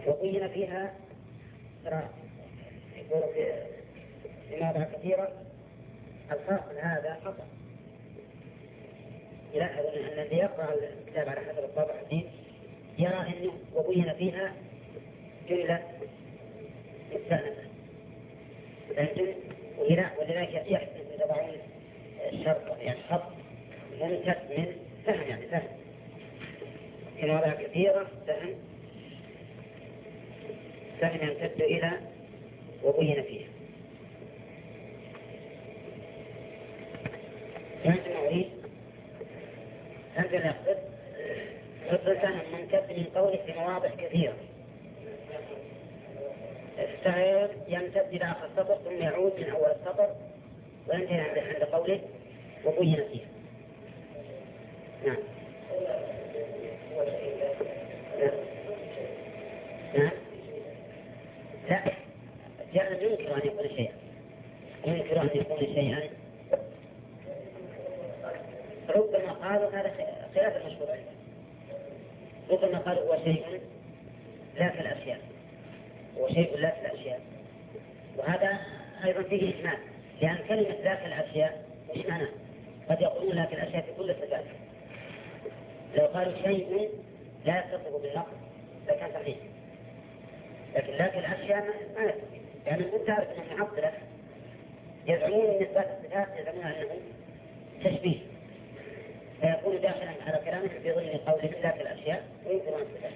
وبين فيها يقول في مواضع كثيرة الفاصل هذا خطأ. يلاحظ أن الذي يقرأ الكتاب على حسب الطابع الحديث يرى أنه وبين فيها جملة مستأنفة، ولذلك يحسن يضعون الشرط يعني خط ممتد من فهم، يعني فهم في مواضع كثيرة فهم يمتد إلى وبين فيها. فهمت المعريف؟ أنت نقصد فهم ممتد من قوله في مواضع كثيرة، السعير يمتد إلى آخر السطر ثم يعود من أول السطر وينتهي عند قوله وبين فيها. نعم. نعم. لا، جعل ينكر أن يكون شيئا، ينكر أن يكون شيئا. ربما قالوا هذا خلاف المشهور عنده، ربما قالوا هو شيء لا في الأشياء، هو شيء لا في الأشياء، وهذا أيضا فيه إجمال، لأن كلمة لا في الأشياء مش معناه، قد يقولون لا في الأشياء في كل الصفات. لو قالوا شيء لا يتصف بالنقص لكان صحيح، لكن لا في الأشياء ما يتصف، يعني أنت تعرف أن المعطلة يزعمون أن إثبات الصفات يزعمون أنه تشبيه، فيكون داخلا على كلامه في ضمن قوله لا في الأشياء وينكرون الصفات.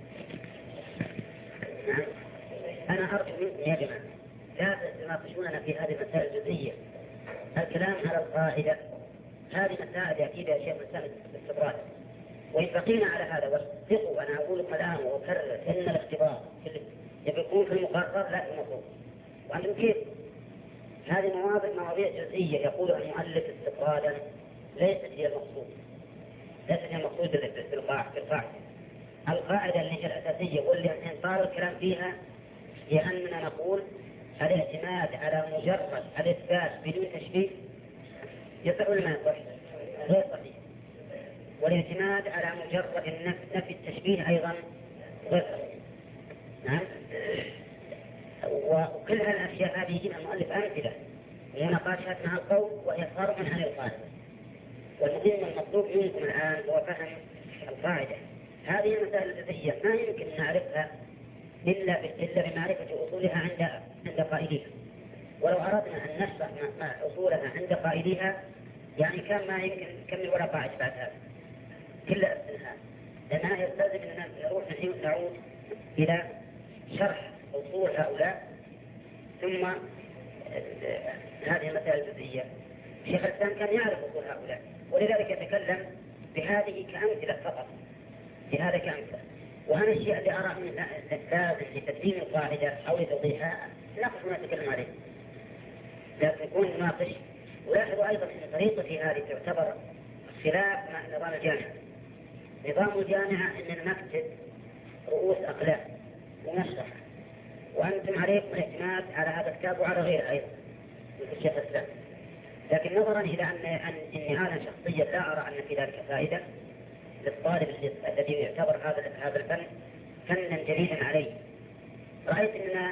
أنا أرجو منكم يا جماعة لا تناقشوننا في هذه المسائل الجزئية، الكلام على القاعدة، هذه مسائل أكيد يا شيخ مسائل الاستطراد، وإن بقينا على هذا واصدقوا، أنا أقول لكم الآن وأكرر إن الاختبار يكون في المقرر لا في المطلوب، وأنتم كيف هذه مواضيع جزئية يقول المؤلف استطرادا ليست هي المقصود، ليست هي المقصود بالقاعدة. القاعدة اللي هي الأساسية واللي انطار الكلام فيها هي أننا نقول الاعتماد على مجرد الإثبات بدون تشبيه يصح ولا ما يصح؟ غير صحيح. والاعتماد على مجرد نفي التشبيه أيضا غير صحيح. نعم. وكل هالأشياء هذه يجيبها المؤلف أمثلة ومناقشات مع القول وهي فرع عن القاعدة. والمهم المطلوب منكم الآن هو فهم القاعدة. هذه المسائل الجزئية ما يمكن نعرفها إلا بمعرفة أصولها عند قائليها، ولو أردنا أن نشرح مع أصولها عند قائليها يعني كان ما يمكن نكمل ولا قاعدة بعد هذا كلها أصلها، لأنها يستلزم أننا نعود إلى شرح أصول هؤلاء ثم هذه المسائل الجزئية. شيخ الإسلام كان يعرف أصول هؤلاء ولذلك يتكلم بهذه كأمثلة فقط، بهذا كأمثلة. وهذا الشيء اللي أرى أنه لازم لتدوين القاعدة أو لتوضيحها ناقش ما نتكلم عليه، لازم يكون ناقش. ولاحظوا أيضا أن طريقتي هذه تعتبر خلاف مع نظام الجامعة. نظام الجامعة أننا نكتب رؤوس أقلام ونشرح، وأنتم عليكم الاعتماد على هذا الكتاب وعلى غيره أيضا مثل الشيخ الإسلام. لكن نظرا إلى أني أنا شخصيا لا أرى أن في ذلك فائدة للطالب الذي يعتبر هذا الفن فنا جديدا عليه، رأيت أننا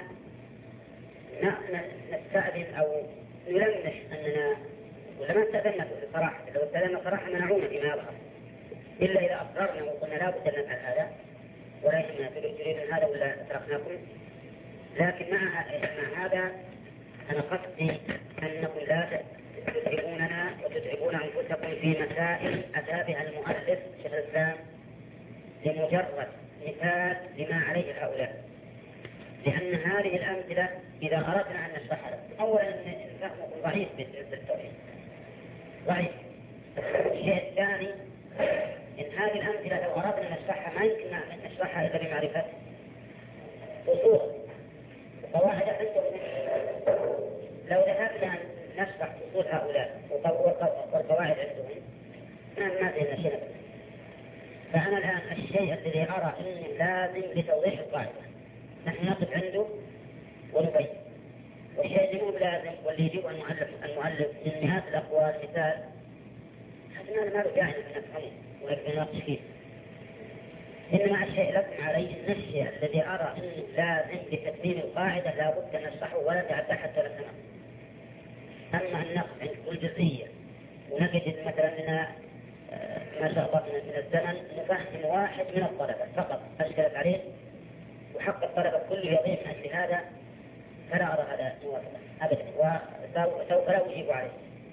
نستأذن أو نلمح أننا ولما استأذنا صراحة، لو استأذنا صراحة منعونا فيما يظهر إلا إذا أصررنا وقلنا لا بد أن نفعل هذا ولا تريدون هذا ولا تركناكم. لكن مع هذا أنا قصدي أنكم لا تتعبوننا وتتعبون أنفسكم في مسائل أتى بها المؤلف شيخ الإسلام لمجرد مثال لما عليه هؤلاء، لأن هذه الأمثلة إذا أردنا أن نشرحها أولا أن فهمكم ضعيف بالتوحيد ضعيف. الشيء الثاني إن هذه الأمثلة لو أردنا نشرحها ما يمكن أن نشرحها إلا بمعرفة أصول وقواعد عندهم. لو ذهبنا نشرح أصول هؤلاء والقواعد عندهم ما زلنا شيئا. فأنا الآن الشيء الذي أرى أنه لازم لتوضيح القاعدة نحن نقف عنده ونبين، والشيء اللي مو لازم واللي يجيب المؤلف من نهاية الأقوال مثال هذا ما له داعي أن نفهمه ونناقش فيه. إنما الشيء لكم عليه أن الشيء الذي أرى أنه لازم بتتميم القاعدة لا بد أن نشرحه ولا نتعدى حتى لا سنة. أما النقص عند كل جزئية ونجد مثلا أن ما شاء الله من الزمن نفهم واحد من الطلبة فقط أشكلت عليه وحق الطلبة كله يضيع من أجل هذا، فلا أرى هذا موافقا أبدا، وسوف لا أجيب عليه.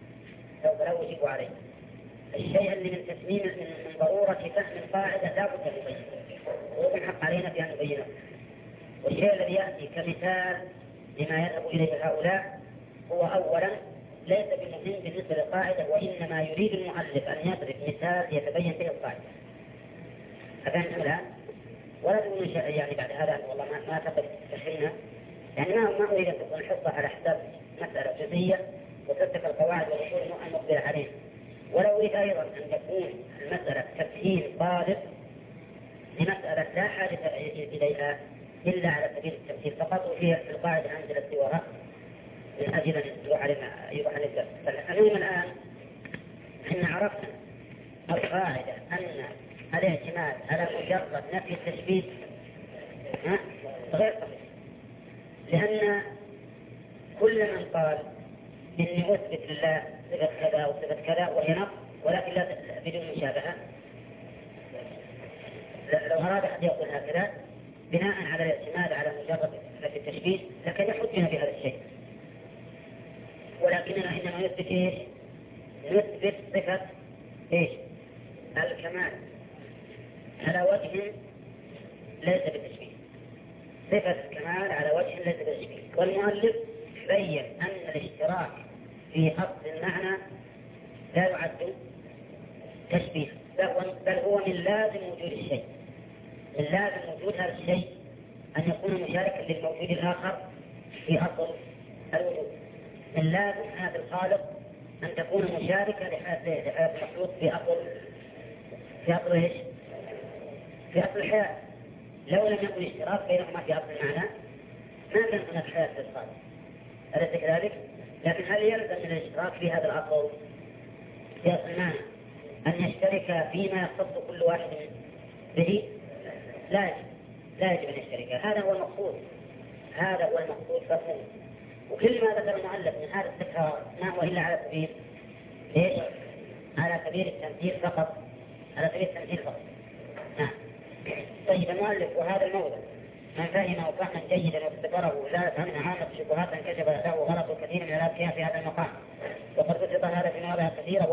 الشيء اللي من تتميم من ضرورة فهم القاعدة لا بد أن نبينه، ويكون حق علينا في أن نبينه. والشيء الذي يأتي كمثال لما يذهب إليه هؤلاء هو أولا ليس بمهم بالنسبة للقاعدة، وإنما يريد المؤلف أن يضرب مثال يتبين به القاعدة. أفهمتم الآن؟ ولا تقولون يعني بعد هذا والله ما تقدر تفهمنا، يعني ما أريد أن تكون حصة على حساب مسألة جزئية وتترك القواعد والأصول المقبلة عليه، ولا أريد أيضا أن تكون المسألة تفهيم طالب لمسألة لا حاجة إليها إلا على سبيل التمثيل فقط، وفي القاعدة أنزل السواها من أجل أن يروح على الدرس. فالمهم الآن أن عرفنا القاعدة أن الاعتماد على مجرد نفي التشبيه غير صحيح، لأن كل من قال إني أثبت لله صفة كذا وصفة كذا وهي نقص ولكن لا بدون مشابهة، لو أراد أحد يقول هكذا بناء على الاعتماد على مجرد نفي التشبيه لكن يحجنا بهذا الشيء، ولكننا إنما نثبت إيش؟ نثبت صفة إيش؟ الكمال على وجه ليس بالتشبيه، صفة الكمال على وجه ليس بالتشبيه. والمؤلف بين أن الاشتراك في أصل المعنى لا يعد تشبيه، بل هو من لازم وجود الشيء، من لازم وجود هذا الشيء أن يكون مشاركا للموجود الآخر في أصل الوجود، من لازم هذا الخالق أن تكون مشاركة لحياة المخلوق في أصل إيش؟ في أصل الحياة. لو لم يكن اشتراك بينهما في أصل المعنى ما كان هناك حياة للخالق، أليس كذلك؟ لكن هل يلزم من الاشتراك في هذا الأصل في أصل المعنى أن يشترك فيما يختص كل واحد به؟ لا يجب أن يشترك. هذا هو المقصود فهو. وكل ما ذكر المؤلف من هذا التكرار ما هو إلا على سبيل إيش؟ على سبيل التمثيل فقط، نعم. طيب المؤلف وهذا الموضع من فهمه فهما جيدا واستقره لا يفهمنا عامة شبهات انكشف له غلط كثير من الأذكياء في هذا المقام، وقد بسط هذا في مواضع كثيرة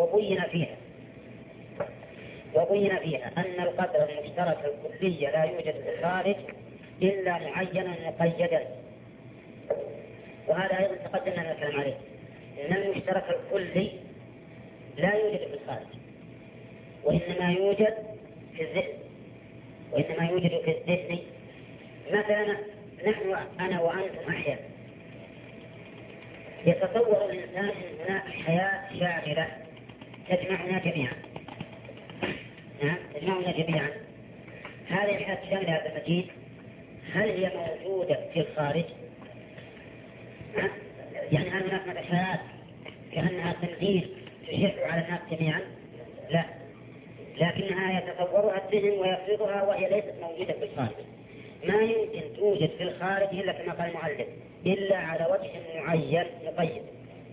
وبين فيها أن القدر المشترك الكلي لا يوجد في الخارج إلا معينا مقيدا. وهذا أيضا تقدمنا من الكلام عليه، أن المشترك الكلي لا يوجد في الخارج وإنما يوجد في الذهن. مثلا نحن أنا وأنتم أحياء، يتصور الإنسان أن هناك حياة شاملة تجمعنا جميعا. هذه الحياة الشاملة هذا المجيد هل هي موجودة في الخارج؟ يعني هل هناك حياة كأنها تنزيل تشع على الناس جميعا؟ لا، لكنها يتصورها الذهن ويفرضها وهي ليست موجودة في الخارج. ما يمكن توجد في الخارج إلا كما قال المؤلف إلا على وجه معين مقيد.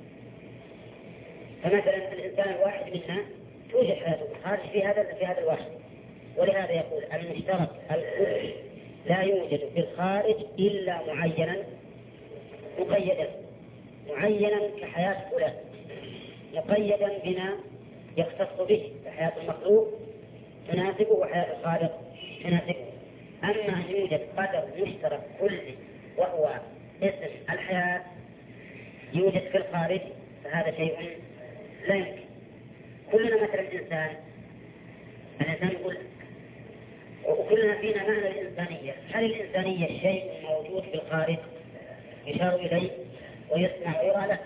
فمثلا الإنسان الواحد منا توجد حياته في الخارج في هذا الواحد، ولهذا يقول المشترك الكلي لا يوجد في الخارج إلا معينا مقيدا، معينا كحياة فلان، مقيدا بما يختص به كحياة المخلوق تناسبه وحياة الخالق تناسبه. أما أن يوجد قدر مشترك كلي وهو اسم الحياة يوجد في الخارج فهذا شيء لا يمكن. كلنا مثلا الإنسان يقول وكلنا فينا معنى الإنسانية. هل الإنسانية شيء موجود في الخارج يشار إليه ويسمع ويرى له؟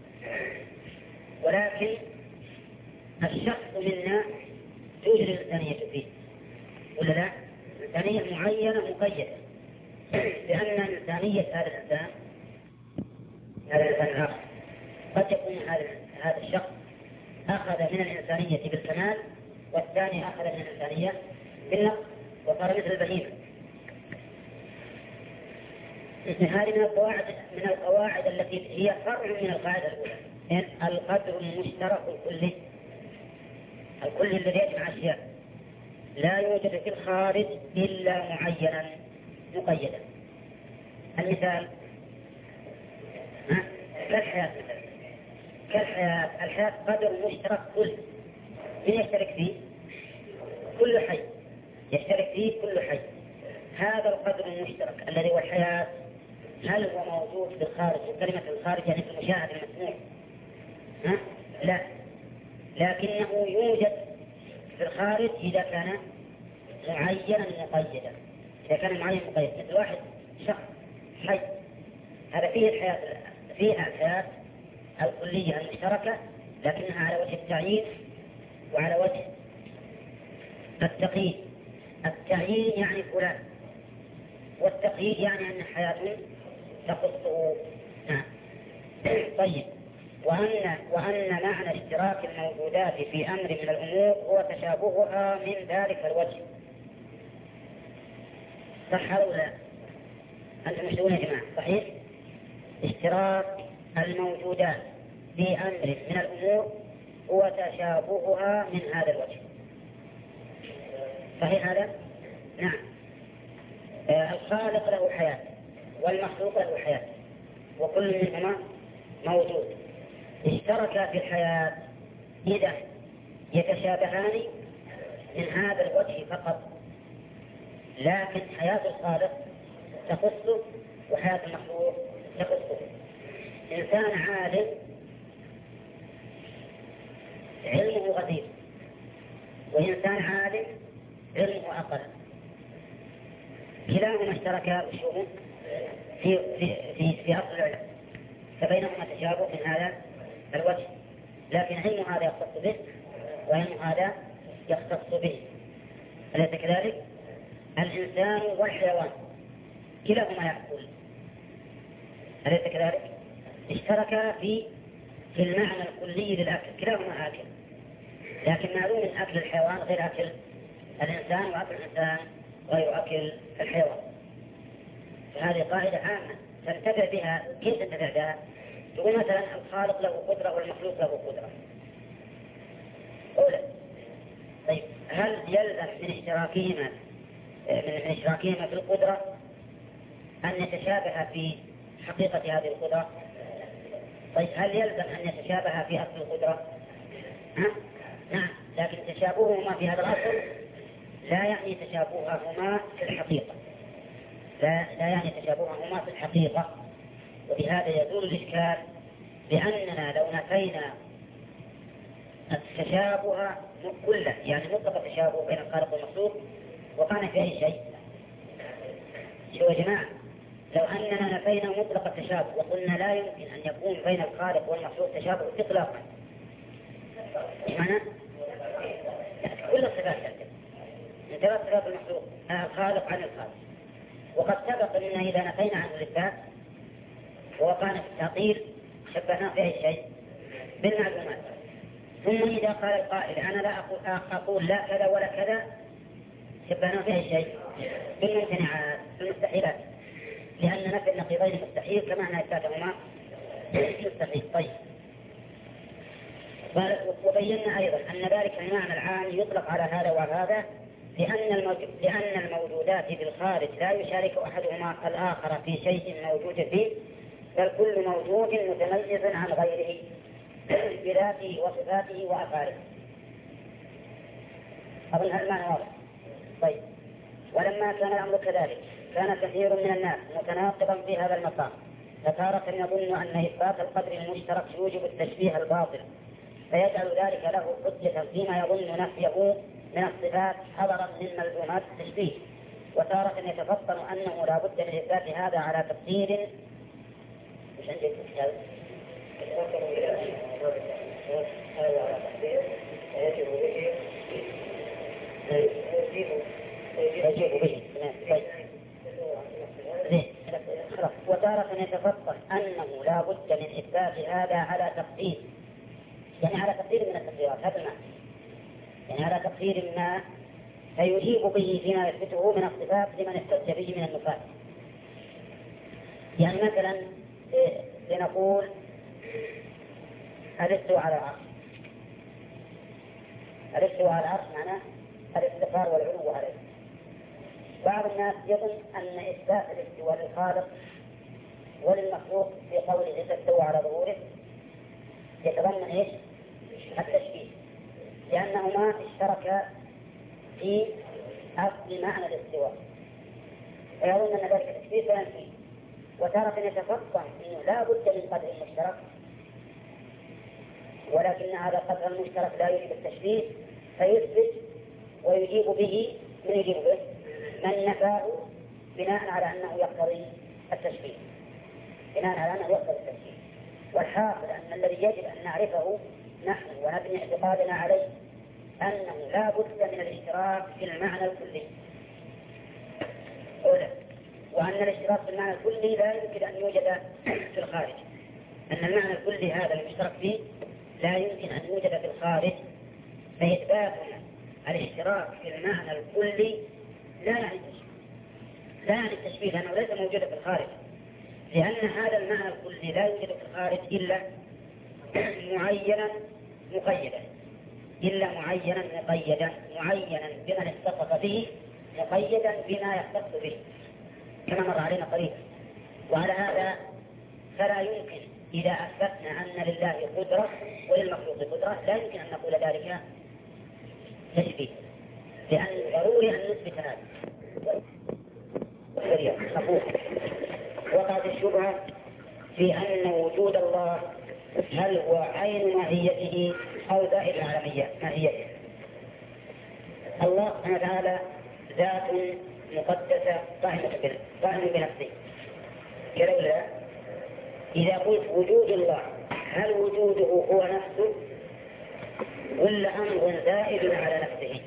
ولكن الشخص منا توجد الإنسانية فيه ولا لا؟ إنسانية معينة مقيدة، لأن إنسانية هذا الإنسان الآخر قد يكون هذا الشخص أخذ من الإنسانية بالكمال والثاني أخذ من الإنسانية بالنقص، وصار مثل البهيمة. هذه من القواعد التي هي فرع من القاعدة الأولى، إن القدر المشترك الكلي الذي يجمع أشياء لا يوجد في الخارج إلا معينا مقيدا. المثال كالحياة مثلا، الحياة قدر مشترك كل من يشترك فيه كل حي، يشترك فيه كل حي. هذا القدر المشترك الذي هو الحياة هل هو موجود في الخارج؟ وكلمة الخارج يعني في المشاهد المسموع؟ لا، لكنه يوجد في الخارج إذا كان معينا مقيدا. إذا كان معين مقيد مثل واحد شخص حي، هذا فيه الحياة الكلية المشتركة، لكنها على وجه التعيين وعلى وجه التقييد. التعيين يعني فلان، والتقييد يعني أن حياته تخصه. طيب، وأن معنى اشتراك الموجودات في أمر من الأمور هو تشابهها من ذلك الوجه. صح أو لا؟ أنتم مشهورون يا جماعة؟ صحيح؟ اشتراك الموجودات في أمر من الأمور هو تشابهها من هذا الوجه. صحيح هذا؟ نعم. الخالق له حياة والمخلوق له حياة، وكل منهما موجود. اشتركا في الحياة إذا يتشابهان من هذا الوجه فقط، لكن حياة الخالق تخصه وحياة المخلوق تخصه. إنسان عالم علمه غزير، وإنسان عالم علمه أقل، كلاهما اشتركا في أصل العلم، فبينهما تشابه من هذا الوجه، لكن علم هذا يختص به وعلم هذا يختص به. أليس كذلك؟ الإنسان والحيوان كلاهما يأكل، أليس كذلك؟ اشتركا في المعنى الكلي للأكل، كلاهما آكل، لكن معلوم أن أكل الحيوان غير أكل الإنسان، وأكل الإنسان غير أكل الحيوان. فهذه قاعدة عامة تنتفع بها. كيف تنتفع بها؟ تقول مثلا الخالق له قدرة والمخلوق له قدرة أولا. طيب، هل يلزم من اشتراكهما في القدرة أن يتشابه في حقيقة هذه القدرة؟ طيب، هل يلزم أن يتشابه في أصل القدرة؟ نعم، لكن تشابههما في هذا الأصل لا يعني تشابههما في الحقيقة، لا يعني تشابههما في الحقيقة. وبهذا يزول الإشكال بأننا لو نفينا التشابه كله، يعني مطلق التشابه بين الخالق والمخلوق، وقعنا في أي شيء. شو يا جماعة؟ لو أننا نفينا مطلق التشابه وقلنا لا يمكن أن يكون بين الخالق والمخلوق تشابه إطلاقا، معنى كل الصفات انتبه صفات المخلوق الخالق عن الخالق. وقد سبق أننا إذا نفينا عنه الإثبات ووقعنا في التعطيل شبهنا في أي شيء بالمعلومات. ثم إذا قال القائل أنا لا أقول لا كذا ولا كذا، شبهنا في أي شيء بالممتنعات بالمستحيلات، لأن نفي النقيضين مستحيل كما أن إثباتهما مستحيل. طيب، وبينا أيضا أن ذلك المعنى العام يطلق على هذا وهذا، لأن الموجودات في الخارج لا يشارك أحدهما الآخر في شيء موجود فيه، بل كل موجود متميز عن غيره بذاته وصفاته وأفعاله. أظن هذا المعنى واضح. طيب، ولما كان الأمر كذلك كان كثير من الناس متناقضا في هذا المقام، فتارة يظن أن إثبات القدر المشترك يوجب التشبيه الباطل، فيجعل ذلك له حجة فيما يظن نفيه من الصفات حذرا من ملزومات التشبيه، وتارة يتفطن أنه لا بد من إثبات هذا على تقدير مش عندك كتاب وتارة يتفطن أنه لا بد من إثبات هذا على تقدير، يعني على تقدير من التقديرات، هذا المعنى، يعني على تقدير ما فيجيب به فيما يثبته من الصفات لمن احتج به من النفاة. يعني مثلا لنقول الاستواء على العرش. الاستواء على العرش معناه الاستقرار والعلو عليه. بعض الناس يظن أن إثبات الاستواء للخالق وللمخلوق في قوله استوى على ظهوره يتضمن ايش؟ التشبيه، لأنهما اشتركا في أصل معنى الاستواء، ويظن أن ذلك التشبيه فينفيه، وتارة يتفطن أنه لا بد من قدر مشترك، ولكن هذا القدر المشترك لا يوجب التشبيه فيثبت ويجيب به من يجيب به من نفاه بناء على أنه يقتضي التشبيه، بناء على أنه يقتضي التشبيه. والحاصل أن الذي يجب أن نعرفه نحن ونبني اعتقادنا عليه أنه لا بد من الاشتراك في المعنى الكلي، وأن الاشتراك في المعنى الكلي لا يمكن أن يوجد في الخارج، أن المعنى الكلي هذا المشترك فيه لا يمكن أن يوجد في الخارج، فإثبات الاشتراك في المعنى الكلي لا يعني التشبيه لأنه ليس موجودا في الخارج، لأن هذا المعنى الكلي لا يوجد في الخارج إلا معينا مقيدا، معينا بمن اتصف به، مقيدا بما يختص به كما مر علينا قريبا. وعلى هذا فلا يمكن إذا أثبتنا أن لله قدرة وللمخلوق قدرة لا يمكن أن نقول ذلك تشبيه، لأن ضروري أن نثبت هذا. وقعت الشبهة في أن وجود الله هل هو عين ماهيته أو زائد على ماهيته. الله سبحانه وتعالى ذات مقدسة قائمة بنفسه كلا. إذا قلت وجود الله هل وجوده هو نفسه ولا أمر زائد على نفسه؟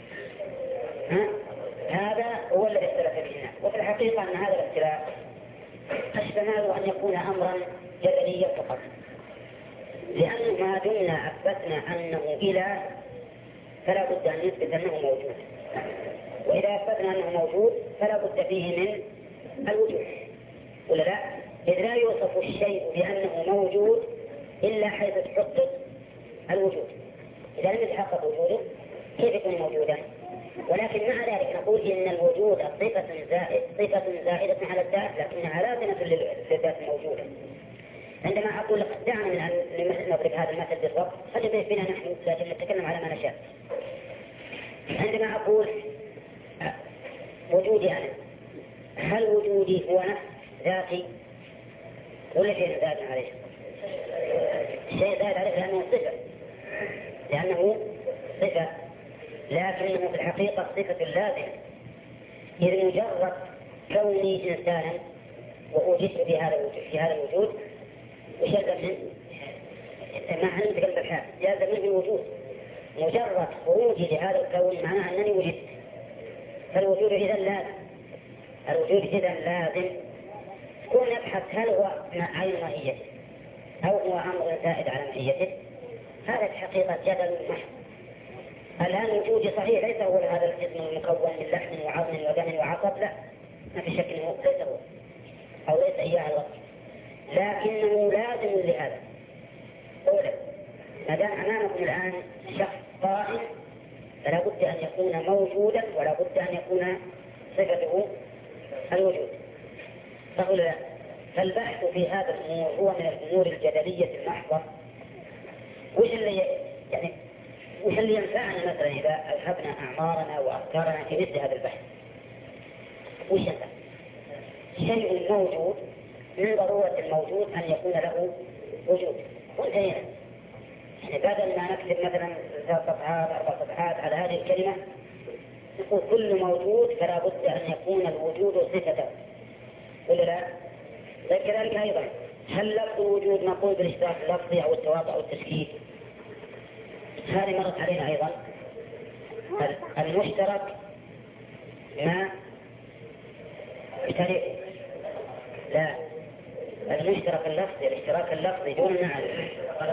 هذا هو الذي اختلف به الناس. وفي الحقيقة أن هذا الاختلاف احتمال أن يكون أمرا جدليا فقط، لأن ما دمنا أثبتنا أنه إله فلا بد أن نثبت أنه موجود، وإذا أثبتنا أنه موجود فلا بد فيه من الوجود ولا لا؟ إذ لا يوصف الشيء بأنه موجود إلا حيث تحقق الوجود. إذا لم يتحقق وجوده كيف يكون موجودا؟ ولكن مع ذلك نقول إن الوجود صفة زائدة على الذات لكنها لازمة للذات الموجودة. عندما أقول لك دعنا من أن نضرب هذا المثل بالضبط فجد بنا نحن لكن نتكلم على ما نشاء. عندما أقول وجودي أنا هل وجودي هو نفس ذاتي ولا شيء زائد عليه؟ شيء زائد عليه لأنه صفة لكنه في الحقيقة صفة لازمة، إذ مجرد كوني إنسانا ووجدت في هذا الوجود وشلت منه مع أن تقلب الحال يلزم منه الوجود. مجرد خروجي لهذا الكون معناه أنني وجدت، فالوجود إذا لازم كون يبحث هل هو عين ماهيته أو هو أمر زائد على ماهيته. هذا الحقيقة جدل محض. الآن وجودي صحيح ليس هو هذا الجسم المكون من لحم وعظم ودم وعصب، لا ما في شك أنه ليس هو أو ليس إياه الوصف، لكنه لازم لهذا. أولا ما دام أمامكم الآن شخص قائم فلا بد أن يكون موجودا ولا بد أن يكون صفته الوجود. فأولا فالبحث في هذا الأمور هو من الأمور الجدلية المحضة. وش اللي ينفعنا مثلا إذا أذهبنا أعمارنا وأفكارنا في مثل هذا البحث؟ وش ينفع؟ شيء موجود من ضرورة الموجود أن يكون له وجود وانتهينا. يعني بدل ما نكتب مثلا 3 صفحات 4 صفحات على هذه الكلمة نقول كل موجود فلا بد أن يكون الوجود صفته ولا لا؟ كذلك أيضا هل لفظ الوجود نقول بالاشتراك اللفظي أو التواطؤ أو التشكيل؟ هذه مرت علينا أيضا. المشترك ما يشترك لا المشترك اللفظي الاشتراك اللفظي دون معنى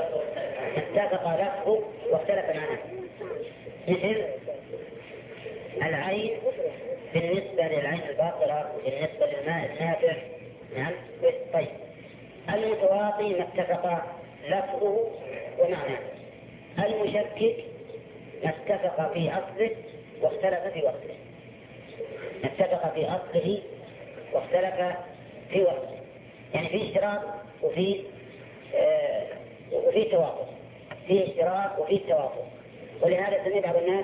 اتفق لفظه واختلف معناه. مثل العين بالنسبة للعين الباطلة بالنسبة للماء النافع. نعم. طيب المتواطي ما اتفق لفظه ومعناه، المشكك ما اتفق في أصله واختلف في وقته، اتفق في أصله واختلف في وقته، يعني في اشتراك وفي توافق، في اشتراك وفي توافق. ولهذا سمي بعض الناس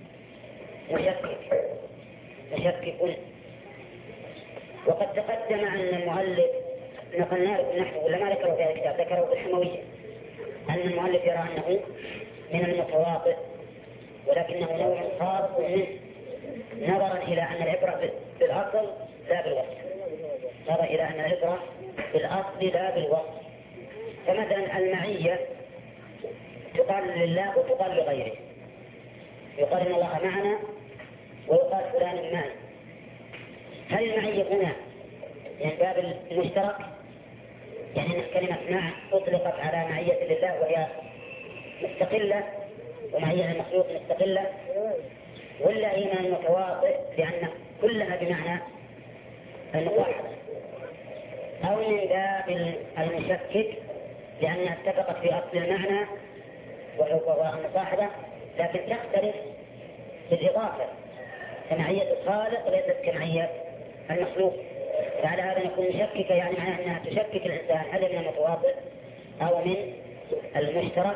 مشكك. وقد تقدم أن المؤلف نقلنا نحن ولا ما ذكروا في هذا الكتاب، ذكروا في الحموية أن المؤلف يرى أنه من المتواطئ، ولكنه نوع خاص منه نظرا إلى أن العبرة بالأصل لا بالوصف، نظرا إلى أن العبرة بالأصل لا بالوصف. فمثلا المعية تقال لله وتقال لغيره، يقال إن الله معنا ويقال فلان معي. هل المعية هنا من باب المشترك، يعني أن كلمة مع أطلقت على معية لله وهي مستقلة ومعية المخلوق مستقلة، ولا هي من المتواطئ لأن كلها بمعنى المصاحبة، أو من باب المشكك لأنها اتفقت في أصل المعنى وهو المصاحبة لكن تختلف في الإضافة، كمعية الخالق ليست كمعية المخلوق. فعلى هذا نكون مشككة، يعني معناها أنها تشكك الإنسان هل من المتواطئ أو من المشترك.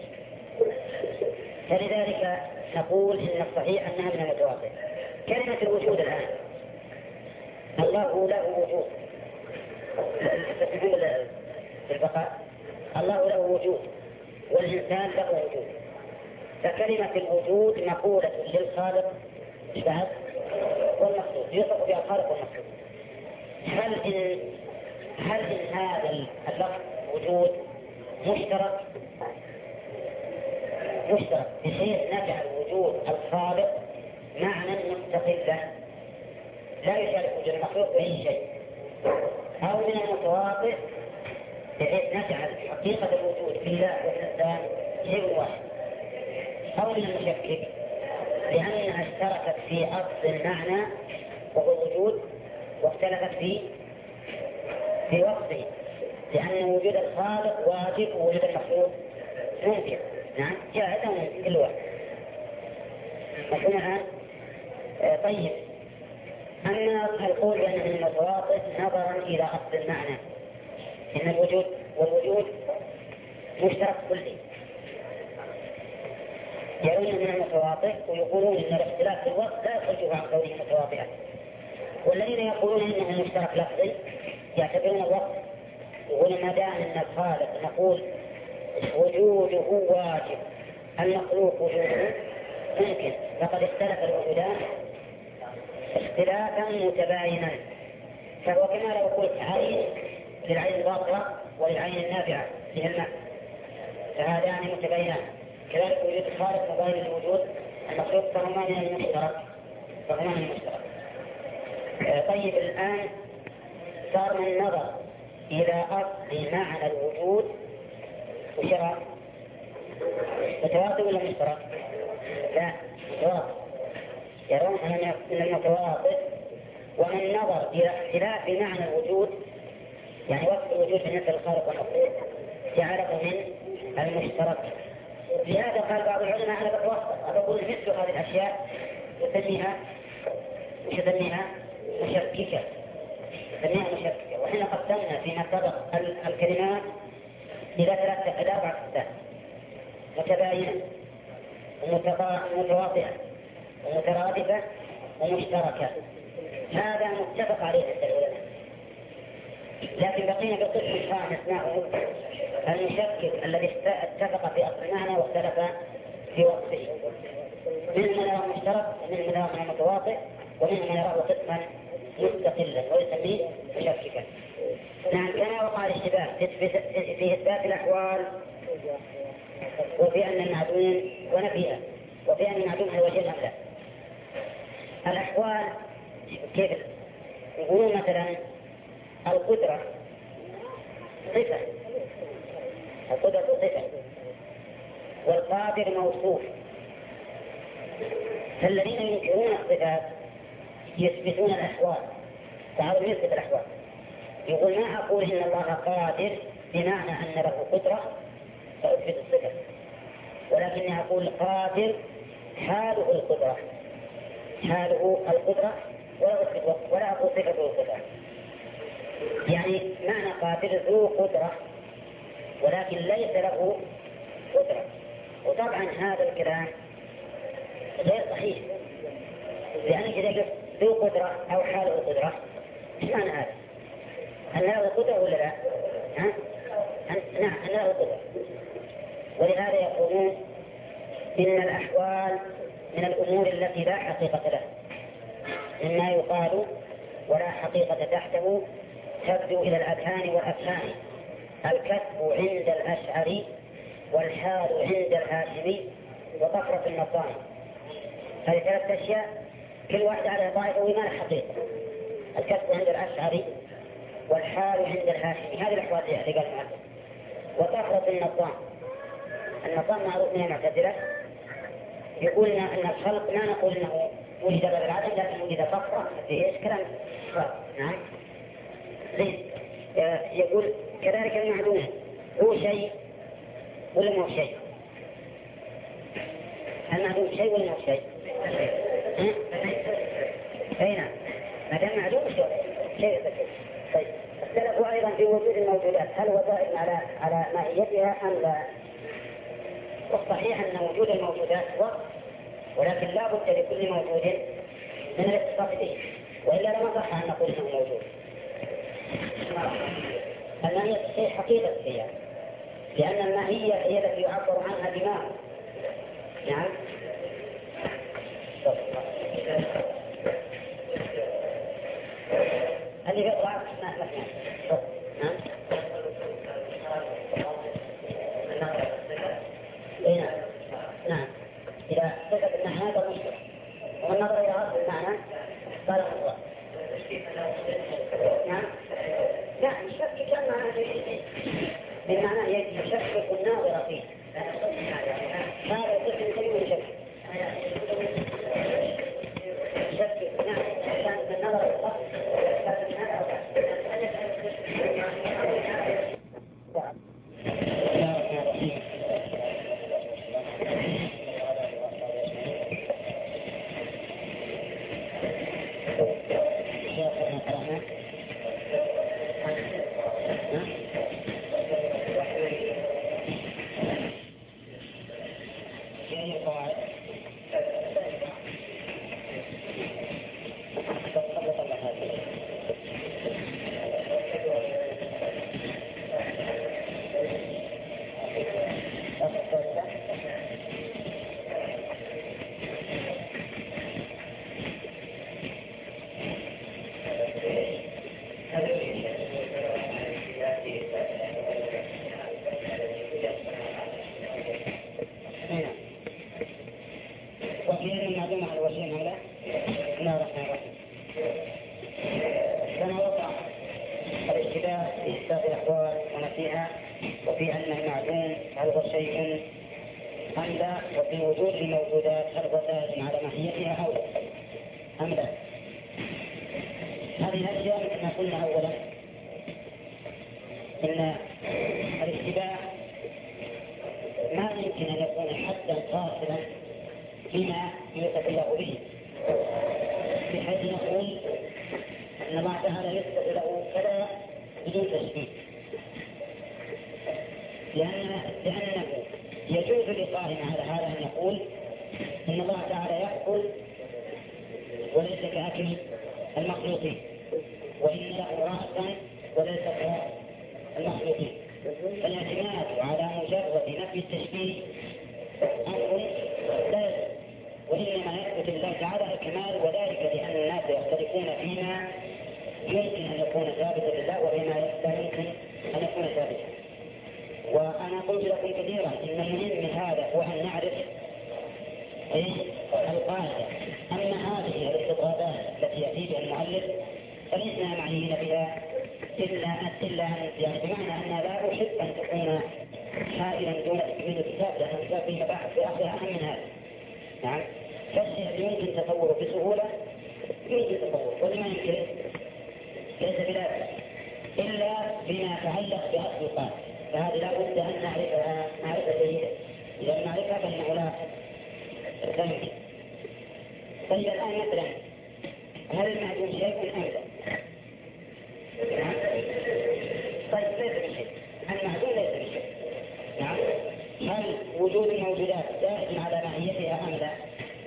فلذلك نقول إن الصحيح أنها من المتواطئ. كلمة الوجود الآن، الله له وجود في البقاء، الله له وجود والإنسان له وجود، فكلمة الوجود مقولة للخالق والمخلوق، يوصف بها الخالق والمخلوق. هل إن هذا اللفظ وجود مشترك بحيث نجعل وجود الخالق معنى مستقلا لا يشارك وجود المخلوق بأي شيء، أو من المتواطئ بحيث نجعل حقيقة الوجود في الله والإنسان شيء واحد، أو من المشكك لأنها اشتركت في أصل المعنى وهو الوجود واختلفت في وقته، لأن وجود الخالق واجب ووجود المخلوق ممكن. نعم جاهز من كل واحد. مفهوم الآن؟ طيب أما القول بأن من المتواطئ نظرا إلى أصل المعنى إن الوجود والوجود مشترك كلي، يرون من المتواطئ ويقولون إن الاختلاف في الوقت لا يخرجه عن كونه متواطئا، والذين يقولون إنه مشترك لفظي يعتبرون الوقت، يقولون ما دام أن الخالق نقول وجوده واجب المخلوق وجوده ممكن، فقد اختلف الوجودان اختلافا متباينا، فهو كما لو قلت عين للعين الباطلة وللعين النافعة في الماء فهذان متباينان، كذلك وجود الخالق مباين لوجود المخلوق فهما من المشترك. طيب الآن صار من النظر إلى أصل معنى الوجود وشرع متواطئ ولا مشترك؟ لا متواطئ، يرون أن المتواطئ. ومن النظر إلى اختلاف معنى الوجود يعني وصف الوجود بالنسبة للخالق والمخلوق جعله من المشترك. لهذا قال بعض العلماء أنا بقول مثل هذه الأشياء يسميها مشككة، وحين قسمنا فيما سبق الكلمات إلى 4 أقسام: متباينة ومتواطئة ومترادفة ومشتركة. هذا متفق عليه عند العلماء، لكن بقينا بقسم خامس اسمه المشكك الذي اتفق في أصل المعنى واختلف في وصفه، منهم من يراه مشترك ومنهم من يراه متواطئ ومنهم من يراه قسما مستقلا ويسميه مشككا. نعم كما وقع الاشتباه في إثبات الأحوال وفي أن المعدوم ونفيها وفي أن المعدوم هو وجه الأملاك. الأحوال كيف يقولون مثلا القدرة صفة، القدرة صفة والقادر موصوف، فالذين ينكرون الصفات يثبتون الأحوال، بعضهم يثبت الأحوال، يقول ما أقول إن الله قادر بمعنى أن له قدرة فأثبت الصفة، ولكني أقول قادر حاله القدرة، حاله القدرة ولا أقول صفته القدرة. يعني معنى قادر ذو قدرة ولكن ليس له قدرة. وطبعا هذا الكلام غير صحيح، لأن إذا قلت ذو قدرة أو حاله القدرة إيش معنى هذا؟ أن له قدرة ولا لا؟ نعم أن له قدرة. ولهذا يقولون إن الأحوال من الأمور التي لا حقيقة لها، مما يقال ولا حقيقة تحته تبدو إلى الأذهان والأفهام، الكسب عند الأشعري والحال عند الهاشمي وطفرة النصارى. هذه ثلاث أشياء كل واحدة على طائفة وما لها حقيقة. الكسب عند الأشعري والحال عند الهاشمي، هذه الأحوال اللي قال معكم. وطفرة النظام معروف من المعتزلة، يقول أن الخلق لا نقول أنه وجد بعد العدم لكن وجد طفرة في إيش كلام نعم. يقول كذلك المعدوم هو شيء ولا مو شيء؟ المعدوم شيء ولا مو شيء؟ أين؟ ما دام معدوم شيء. طيب اختلفوا أيضا في وجود الموجودات، هل هو دائم على ماهيتها أم لا؟ والصحيح أن وجود الموجودات وقت، ولكن لا بد لكل موجود من الاتصاف به، وإلا لما صح أن نقول إنه موجود. الماهية شيء حقيقة فيها، لأن الماهية هي التي يعبر عنها بمعنى. نعم. اللي يقرأ ما نعم. نعم. إذا ثبت أن هذا مشكلة والنظر إلى أصل المعنى قال الله. نعم. لا يشكك كان معنى بمعنى يشكك الناظر فيه. هذا يصير من يشكك. يشكك نعم كان النظر الأصل لكن هذا لأنه يجوز لقائنا على هذا أن نقول إن الله تعالى يأكل وليس كأكل المخلوقين، وإن له رأسا وليس كرأس المخلوقين. فالاعتماد على مجرد نفي التشبيه أمر لا يجوز، وإنما يثبت لله تعالى الكمال، وذلك لأن الناس يختلفون فيما يمكن أن يكون ثابتا لله وفيما لا يمكن أن يكون ثابتا. وأنا قلت لكم كثيرا إن المهم من هذا هو أن نعرف القاعدة. أما هذه الاستطرادات التي يأتي بها المؤلف فلسنا معنيين بها إلا يعني بمعنى أن لا أحب أن تكون حائلا دون تكميل الكتاب، لأن الكتاب فيه بحث في أخذها أهم من هذا. نعم. فالشيء اللي يمكن تصوره بسهولة يمكن تصوره، واللي ما يمكن ليس بلازم إلا بما يتعلق بأصل القاعدة، فهذه لا بد أن نعرفها معرفة جيدة، إذا لم نعرفها فإنه لا يمكن. طيب الآن مثلا هل المعدوم شيء أم لا؟ نعم. طيب ليس بشيء، المعدوم ليس بشيء. نعم. هل وجود الموجودات دائم على ماهيتها أم لا؟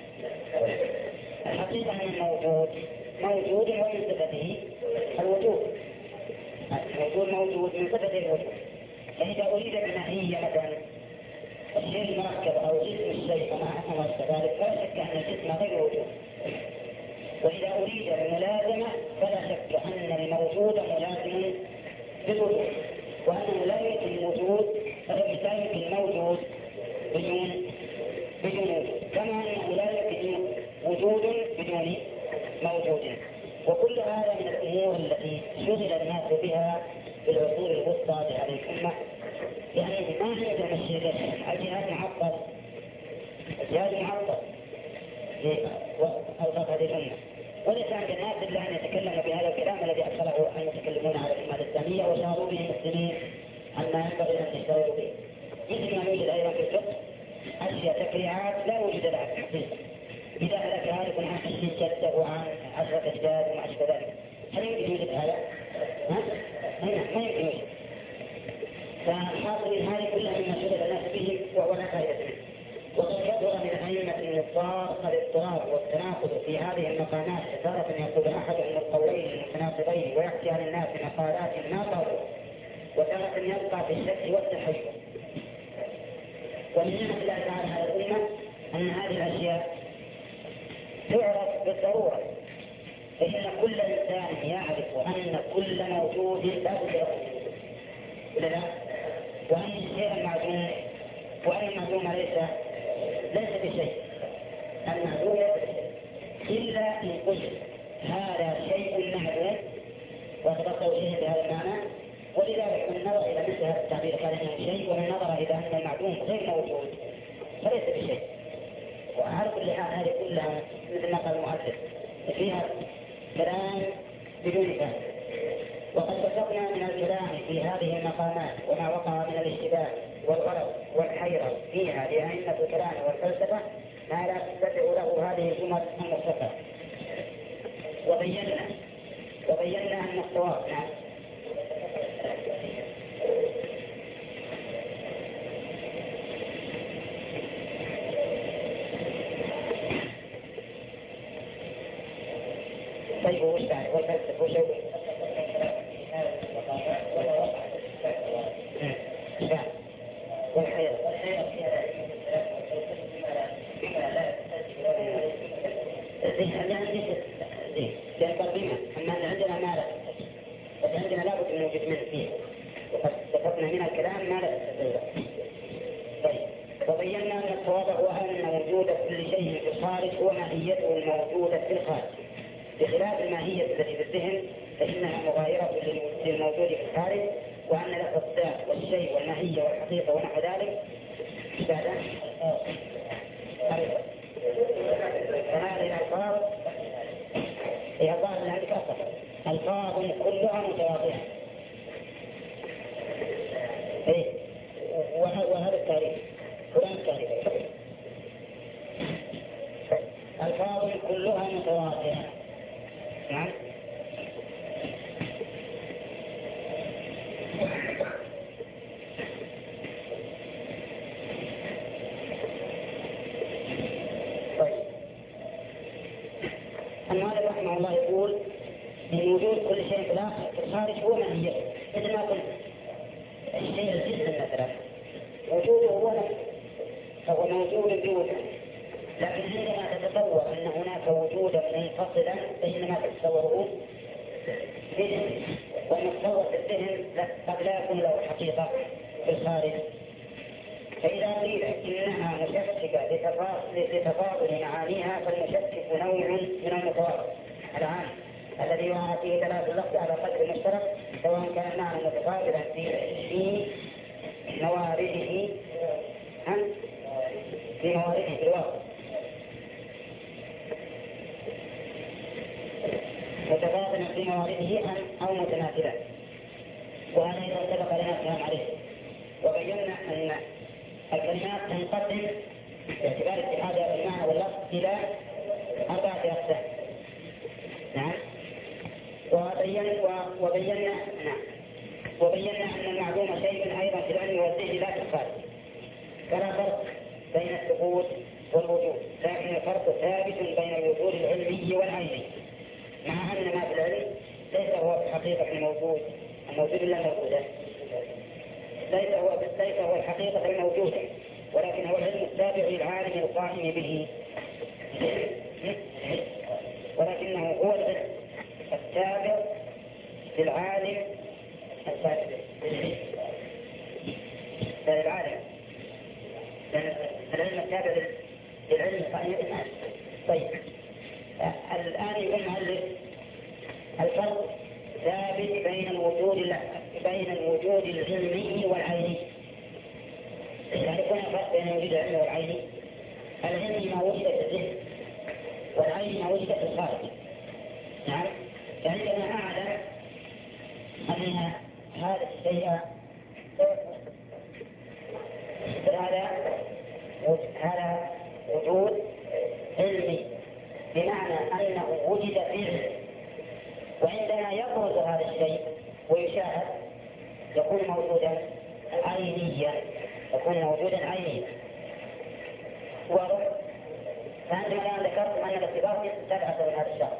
الحقيقة أن الموجود موجود ومن صفته الوجود، الوجود موجود من صفته الوجود. فإذا أريد بالماهية مثلا الشيء المركب أو جسم الشيء وما أشبه ذلك فلا شك أن الجسم غير موجود. وإذا أريد الملازمة فلا شك أن الموجود ملازم بالوجود، وأنه لا يمكن الوجود لا يمكن الموجود بدون وجود، كما أنه لا يمكن وجود بدون موجود. وكل هذا من الأمور التي شغل الناس بها في العصور الوسطى لهذه الأمة، يعني ما عندهم الشيء الجهاد معطل، الجهاد معطل أوقات هذه الأمة، وليس عند الناس إلا أن يتكلموا بهذا الكلام الذي أدخله المتكلمون على الأمة الإسلامية وشاروا به المسلمين عما ينبغي أن يشتغلوا به، مثل ما يوجد أيضا في الفقه أشياء تفريعات لا وجود لها في الحقيقة. إذا هلك هالك عن 20 جدة وعن 10 أجداد وما أشبه ذلك، هل يمكن يوجد هذا؟ ما يمكن يوجد. فحاصل هذه كلها مما شغل الناس به ولا فائدة منه. وقد كثر من أئمة النصار الاضطراب والتناقض في هذه المقامات، تارة يقول أحد من القولين المتناقضين ويحكي عن الناس مقالات ناقضة، وتارة يبقى في الشك والتحير. ومن نعمة الله تعالى على الأمة أن هذه الأشياء تعرف بالضرورة، فإن كل إنسان يعرف أن كل موجود لا بد له ولا لا؟ وأن الشيء المعدوم وأن المعدوم ليس بشيء، المعدوم ليس بشيء إلا إن قلت هذا شيء معدوم وتبقى شيء بهذا المعنى. ولذلك من نظر إلى مثل هذا التعبير قال إنه شيء، ومن نظر إلى أن المعدوم غير موجود فليس بشيء. وعلى كل حال هذه كلها مثل ما قال المؤلف فيها كلام بدون فهم. وقد بسطنا من الكلام في هذه المقامات وما وقع من الاشتباه والغلط والحيرة فيها لأئمة الكلام والفلسفة ما لا تستطيع له هذه الجمل المختصرة، وبينا أن الصواب طيب وش بعد والفلسفة وش والحياة عندنا ما لا عندنا لا بد من وجود منه فيه، وقد استفدنا من الكلام ما لا تستطيع. طيب وبينا أن الصواب هو أن وجود كل شيء في الخارج هو ماهيته الموجودة في الخارج، بخلاف الماهية التي في الذهن فإنها مغايرة للموجود في الخارج، وأن له الذات والشيء والماهية والحقيقة ونحو ذلك فهذه الألفاظ هي الظاهر من هذه ألفاظ كلها متواضعة. وهذا التاريخ فلان التاريخ ألفاظ كلها متواضعة. نعم. المؤلف رحمه الله يقول إن وجود كل شيء في الخارج هو ماهيته، مثل ما قلت الشيء الجسم مثلا وجوده هو نفسه فهو موجود بوجوده، لكن عندما تتصور أن هناك وجودا منفصلا فإنما تتصوره بذهن، والمتصور في الذهن قد لا يكون له حقيقة في الخارج. فإذا قيل إنها مشككة لتفاضل معانيها فالمشكك نوع من المتواضع العام الذي يوقع فيه ثلاث اللفظ على قدر مشترك، سواء كان المعنى متفاضلا في موارده في الواقع. متفاضلا في موارده أو متماثلا، وهذا إذا سبق لنا الكلام عليه. وبينا أن الكلمات تنقسم باعتبار اتحادها في المعنى واللفظ إلى 4 أقسام. نعم. وبينا أن المعلوم شيء أيضا في العلم والذهن لا في الخارج، فلا فرق بين الثبوت والوجود، لكن الفرق ثابت بين الوجود العلمي والعيني، مع أن ما في العلم ليس هو في حقيقة الموجود إلا موجودا، ليس هو الحقيقة الموجودة، ولكن هو العلم التابع للعالم القائم به، ولكنه هو العلم التابع للعالم العلم التابع للعلم القائم بالناس. طيب الآن يقول المؤلف الفرق ثابت بين الوجود العلمي والعيني. يعني يكون الفرق بين الوجود العلمي والعيني، العلمي ما وجد في الذهن والعيني ما وجد في الخارج. نعم. فعندما أعلم أن هذا الشيء هذا وجود علمي بمعنى أنه وجد فيه، وعندما يبرز هذا الشيء ويشاهد يكون موجودا عينيا، واضح؟ فعندما الآن ذكرت أن الاختبار تبعث من هذا الشخص،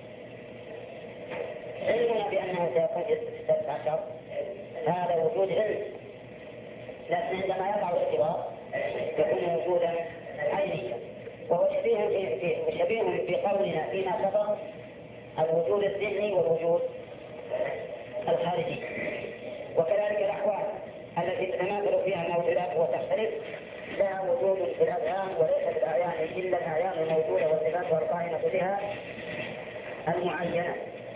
علمنا بأنه سيكون 16 هذا وجود علم، لكن عندما يقع الاختبار يكون وجودا عينيا، وهو شبيه بقولنا فيما سبق الوجود الذهني والوجود الخارجي. وكذلك الأحوال التي تتماثل فيها الموجودات وتختلف لها وجود في الأذهان وليس بالأعيان إلا الأعيان الموجودة والصفات القائمة بها المعينة،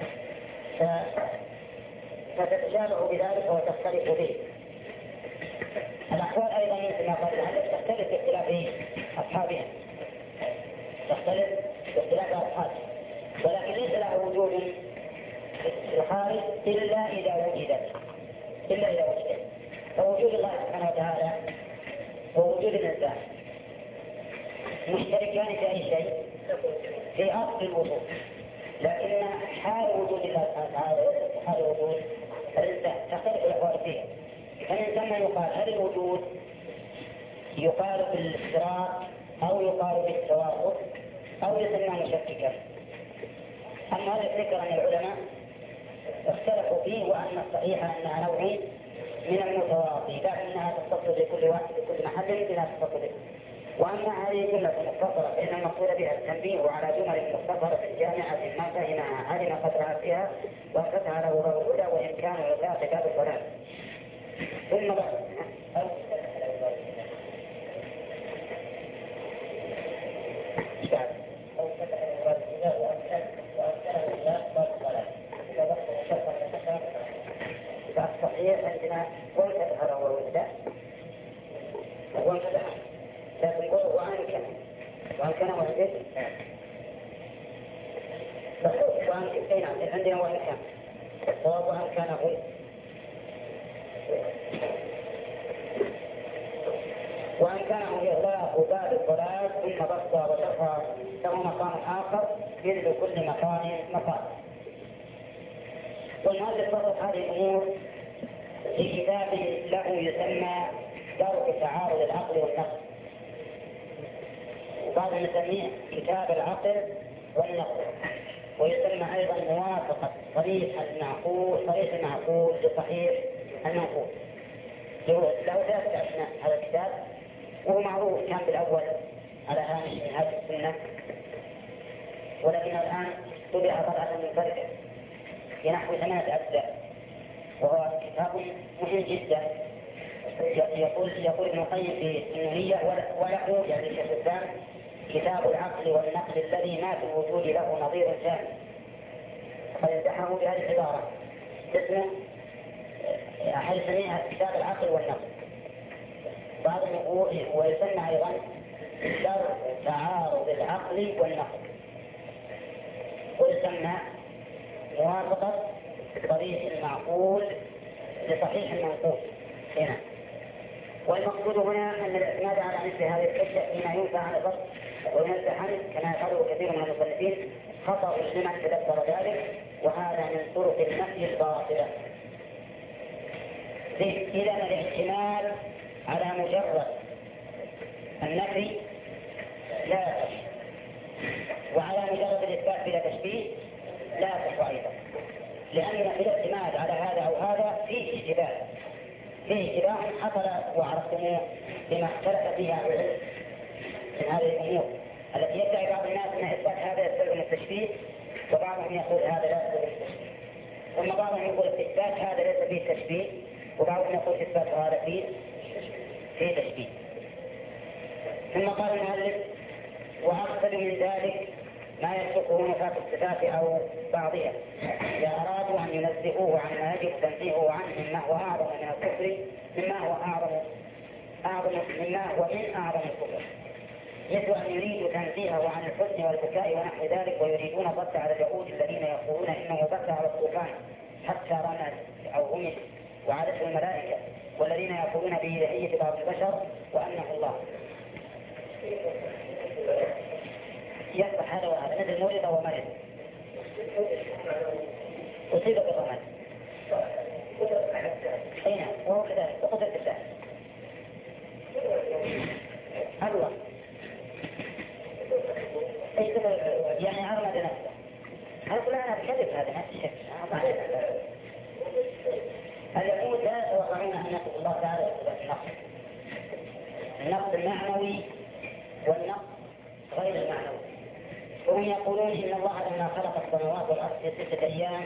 فتتشابه بذلك وتختلف به. الأحوال أيضا مثل ما قال التي تختلف باختلاف أصحابها، ولكن ليس له وجود في الخارج إلا إذا وجدت. فوجود الله سبحانه وتعالى ووجود الإنسان مشتركان في أي شيء؟ في أصل الوجود، لكن حال وجود الله سبحانه وتعالى حال وجود الإنسان تختلف الأحوال فيها. فمن ثم يقال هل الوجود يقال بالاشتراك أو يقال بالتوافق أو يسمى مشككا؟ أما هذا الذكر أن العلماء اختلفوا فيه، وأن الصحيح أنها نوع من المتواطي، لكنها تتصل بكل واحد بكل محل بلا تتصل به. وأما هذه جملة مختصرة فإن المقصود بها التنبيه على جمل مختصرة جامعة ما فهمها علم قدرها فيها وفتح له باب الهدى وإمكان إغلاق باب الضلال. ثم الصحيح عندنا وانفتح له الهدى وانفتح، لكن قل وأمكن وحدث وأمكن أين عندنا وأمكن الصواب وأمكنه إغلاق باب الضلال ثم بسط وشفى له مقام آخر يجد كل مكان مقام. والمؤلف بسط هذه الأمور في كتاب له يسمى درء تعارض العقل والنقل، وبعض نسميه كتاب العقل والنقل، ويسمى أيضا موافقة صريح المعقول لصحيح المنقول. له 3 أسماء هذا الكتاب، وهو معروف كان بالأول على هامش من هذه السنة، ولكن الآن طبع طبعة منفردة بنحو 8 أجزاء، وهو كتاب مهم جدا. يقول ابن القيم في النونية وله يعني شيخ الإسلام كتاب العقل والنقل الذي ما في الوجود له نظير ثاني، قد امتحنه بهذه العبارة اسمه أحد يسميها كتاب العقل والنقل، بعضهم يقول ويسمى أيضا درء تعارض العقل والنقل، ويسمى موافقة صريح المعقول لصحيح المنقول هنا. والمقصود هنا أن الاعتماد على مثل هذه الحجة فيما ينفع على الضبط وينزح عنه كما يفعله كثير من المصنفين خطأ لمن تذكر ذلك، وهذا من طرق النفي الباطلة. إذا الاعتماد على مجرد النفي لا يصح، وعلى مجرد الإثبات بلا تشبيه لا يصح أيضا، لأن في الاعتماد على هذا أو هذا فيه اشتباه حصل وعرفتموه بما اختلف فيها أهل العلم من هذه الأمور التي يدعي بعض الناس أن إثبات هذا يستلزم التشبيه، وبعضهم يقول هذا لا يستلزم التشبيه، ثم بعضهم يقول إثبات هذا ليس فيه تشبيه، وبعضهم يقول إثبات هذا فيه تشبيه. ثم قال المؤلف: وأقصد من ذلك ما يسلكه نفاة الصفات أو بعضها إذا أرادوا أن ينزهوه عما يجب تنزيهه عنه مما هو أعظم من الكفر، مما هو من أعظم الكفر، مثل أن يريدوا تنزيهه عن الحزن والبكاء ونحو ذلك، ويريدون الرد على اليهود الذين يقولون إنه بكى على الطوفان حتى رمى أو غمس وعادته الملائكة، والذين يقولون بإلهية بعض البشر وأنه الله. يصح هذا وهذا، مثل مرض ومرض، أصيب بالرمل، أين وهو كذلك وقدر الله الله يعني عرمد نفسه. هذا لا كذب، هذا نفس الشيء. اليهود لا يتوقعون أن نقص الله تعالى النقص المعنوي والنقص غير المعنوي، وهم يقولون إن الله لما خلق السماوات والأرض في 6 أيام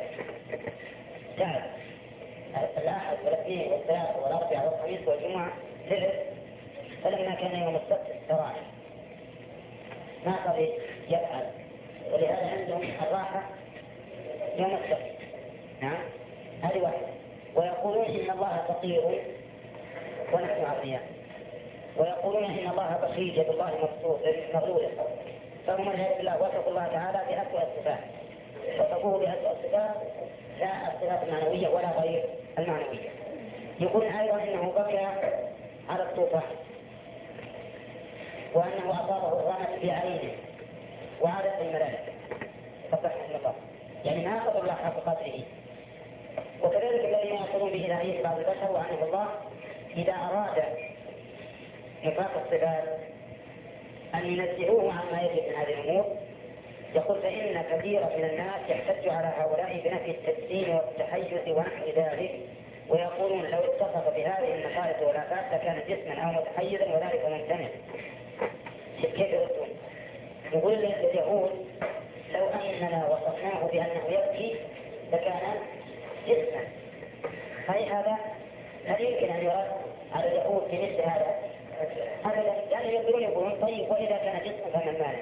تعب الأحد والاثنين والثلاث والأربعاء والخميس والجمعة لعب، فلما كان يوم السبت استراحة ما قد يفعل، ولهذا عندهم الراحة يوم السبت. نعم، هذه واحدة. ويقولون إن الله فقير ونحن أغنياء، ويقولون إن الله بخيل يد الله مغلولة، فهم والعياذ بالله وصفوا الله تعالى بأسوأ الصفات، وصفوه بأسوأ الصفات لا الصفات المعنوية ولا غير المعنوية. يقول أيضا إنه بكى على الطوفان، وأنه أصابه الرمل بعينه وعادت الملائكة فصحح الله، يعني ما قدر الله حق قدره. وكذلك الذين يقولون بإلهية بعض البشر وأنه الله إذا أراد نفاق الصفات أن ينزهوه عما يجب من هذه الأمور، يقول فإن كثيرا من الناس يحتج على هؤلاء بنفي التجسيم والتحيز ونحو ذلك، ويقولون لو اتصف بهذه النقائص والآفات لكان جسما أو متحيزا وذلك ممتنع. كيف يردون؟ يقول اليهود لو أننا وصفناه بأنه يبكي لكان جسما، هذا لا يمكن أن يرد على اليهود في مثل هذا أبدا، يعني يقولون طيب وإذا كان جسما فمن مانع؟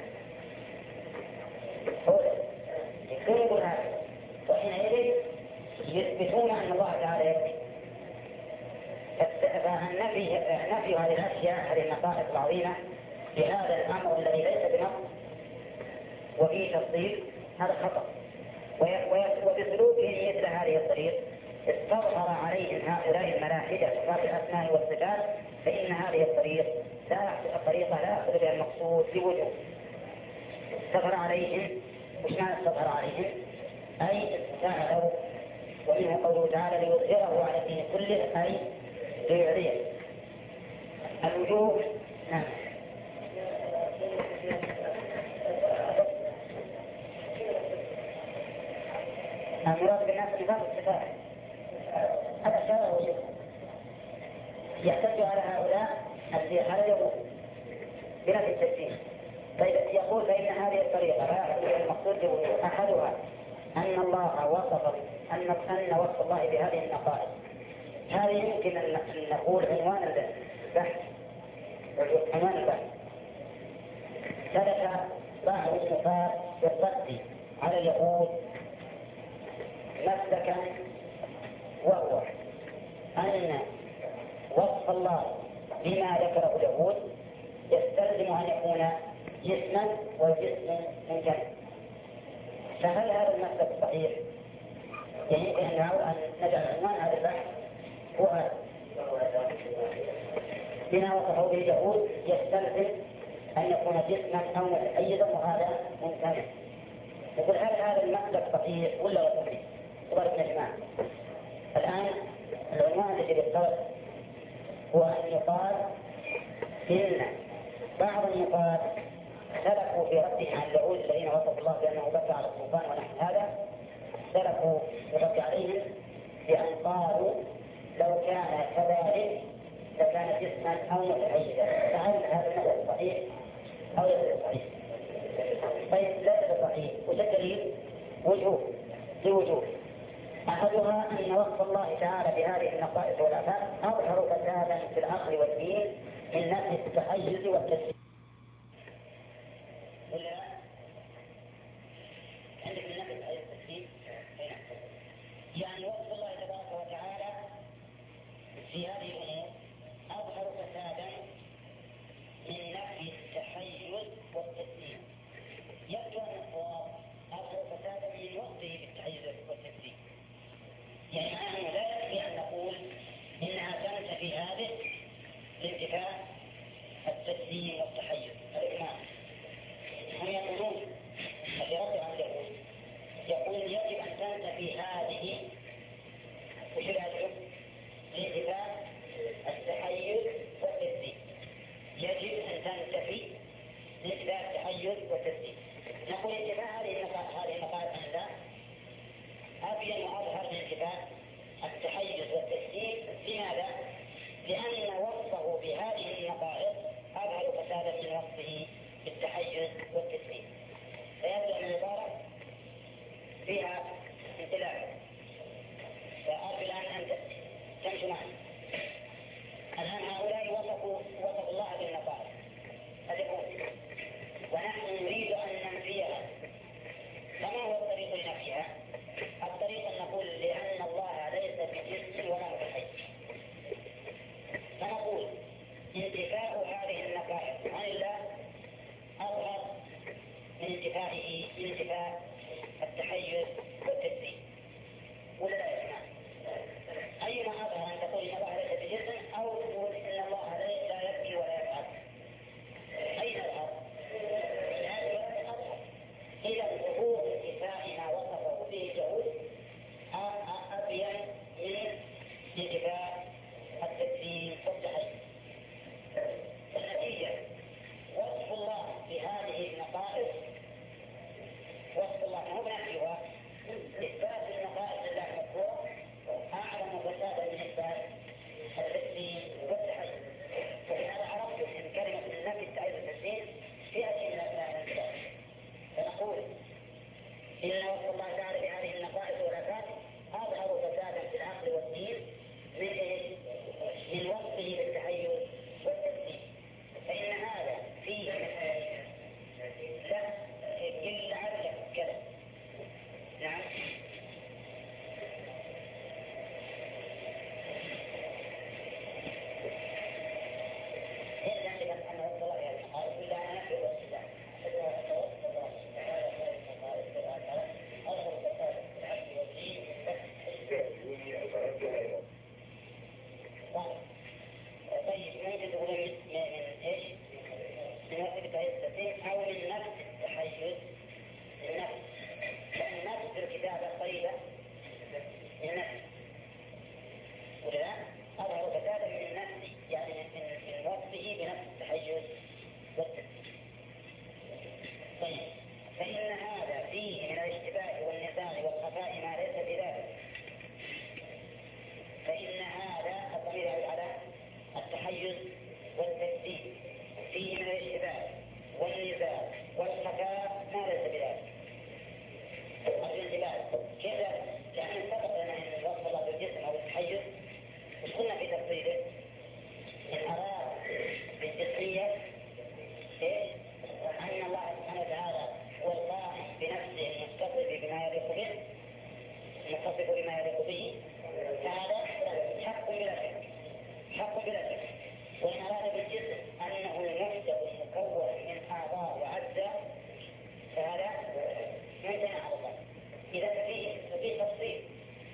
يقولون هذا، وحينئذ يثبتون أن الله تعالى يبكي. فنفي هذه الأشياء، هذه النقائص العظيمة بهذا الأمر الذي ليس بنص وفيه تفصيل، هذا خطأ. وبسلوكهم مثل هذه الطريق استظهر عليهم هؤلاء الملاحدة في الأسماء والصفات، فإن هذه الطريقة لا يأخذ بها المقصود بوجوه. استظهر عليهم، وش معنى استظهر عليهم؟ أي استعلوا، ومنه قوله تعالى ليظهره على الدين كله، أي ليعليه الوجوه. نعم. المراد بالناس نفاق الصفات، هذا شرع وجوه. يحتج على هؤلاء الذين خرجوا بنفي التجسيم. يقول فإن هذه الطريقة لا يحتج المقصود بوجوه. أحدها أن الله وصف أن وصف الله بهذه النقائص، هذه يمكن أن نقول عنوان البحث. سلك بعض الصفات بالرد على اليهود مسلكا، وهو أن وصف الله بما ذكره اليهود يستلزم أن يكون جسما والجسم ممتنع. فهل هذا المسلك صحيح يمكن أن نجعل عنوان هذا البحث هو هذا بما وصفه به اليهود يستلزم أن يكون جسما أو متأيدا وهذا ممتنع. يقول هذا المسلك صحيح ولا غير صحيح؟ وضرب يا جماعة الآن العنوان الذي بالطلب هو أن يقال إن بعض النقاط سلكوا في ردهم عن اليهود الذين وصفوا الله بأنه بكى على الطوفان ونحن هذا سلكوا في الرد عليهم بأن قالوا لو كان كذلك لكان جسما أو متحيزا. فهل هذا المثل صحيح أو ليس صحيح؟ طيب ليس صحيح. والدليل لوجوه أحدها أن وصف الله تعالى بهذه النقائص والآفات أظهر فسادا في العقل والدين من نفي التحيز والتسليم. ولا عندك من نفي التحيز والتسليم؟ يعني وصف الله تبارك وتعالى في هذه الأمور أظهر فسادا من نفي التحيز والتسليم. يبدو أن الصواب أظهر فسادا من وصفه بالتحيز والتسليم. يعني معناه لا يكفي أن نقول إنها تنتفي هذه لانتفاء التسليم والتحيز الإكمال. هم يقولون في رد عن اليهود يقول يجب أن تنتفي هذه وشبهته لانتفاء التحيز والتسليم. يجب أن تنتفي لانتفاء التحيز والتسليم. نقول انتفاء هذه النقاط لا أبين وأظهر من انتفاء التحيز والتسليم. لماذا؟ لأن وصفه بهذه النقائص أظهر فسادا من وصفه بالتحيز والتسليم. فيبدأ من العبارة فيها امتلاك. فأرجو الآن أن تمشوا معي. الآن هؤلاء وصفوا الله بالنقائص ونحن نريد أن ننفيها. فما هو الطريق لنفيها؟ الطريق أن نقول لأن الله ليس بجسم ولا متحيز، فنقول انتفاء هذه النقائص عن الله أظهر من انتفاء التحيز والتسليم. ولا لا يا جماعة؟ أيما أظهر أن تقول إن الله ليس بجسم أو تقول إن الله لا يبكي ولا يفعل؟ أين أظهر؟ إذا ظهور انتفاء ما وصفه به اليهود أبين من انتفاء التسليم والتحيز. النتيجة وصف الله بهذه النقائص وصف الله مو بنفسها إثبات النقائص لله المذكورة أعظم فسادا من إثبات التسليم والتحيز. ولهذا عرفت أن كلمة النفي التحيز والتسليم فيها شيء من الانتفاع. فنقول إن وصف الله تعالى بهذه النقائص والآفات أظهر فسادا في العقل والدين من وصفه بالتحيز والتسليم. فإن هذا فيه لا إلا عدل كذا. نعم. إلا عندك أن وصف الله بهذه النقائص إلا أن نفي وصف الله طيب ممكن تقول من ايش؟ من وصف التحيز او من نفس التحيز النفس. لان النفس في الكتابه قريبه من النفس ولا اظهر فسادا من النفس يعني من وصفه بنفس التحيز والتسليم. طيب فإن هذا فيه من الاشتباه والنزاع والخفاء ما ليس بذلك. فإن هذا الضمير على التحيز والتسليم فيه من الاشتباه والنزاع والخفاء ما ليس بذلك. الانتباه كيف؟ لأن سبق لنا أن وصف الله بالجسم أو التحيز وش قلنا في تفصيله؟ إن أراد بالجسمية إيش؟ أن الله سبحانه وتعالى هو القائم بنفسه المتصف بما يليق به المتصف بما يليق به. فهذا حق بلا شك حق بلا شك. وإن أراد بالجسم أنه المحدث المكون من أعضاء وأجزاء فهذا ممتنع على الله. إذا فيه تفصيل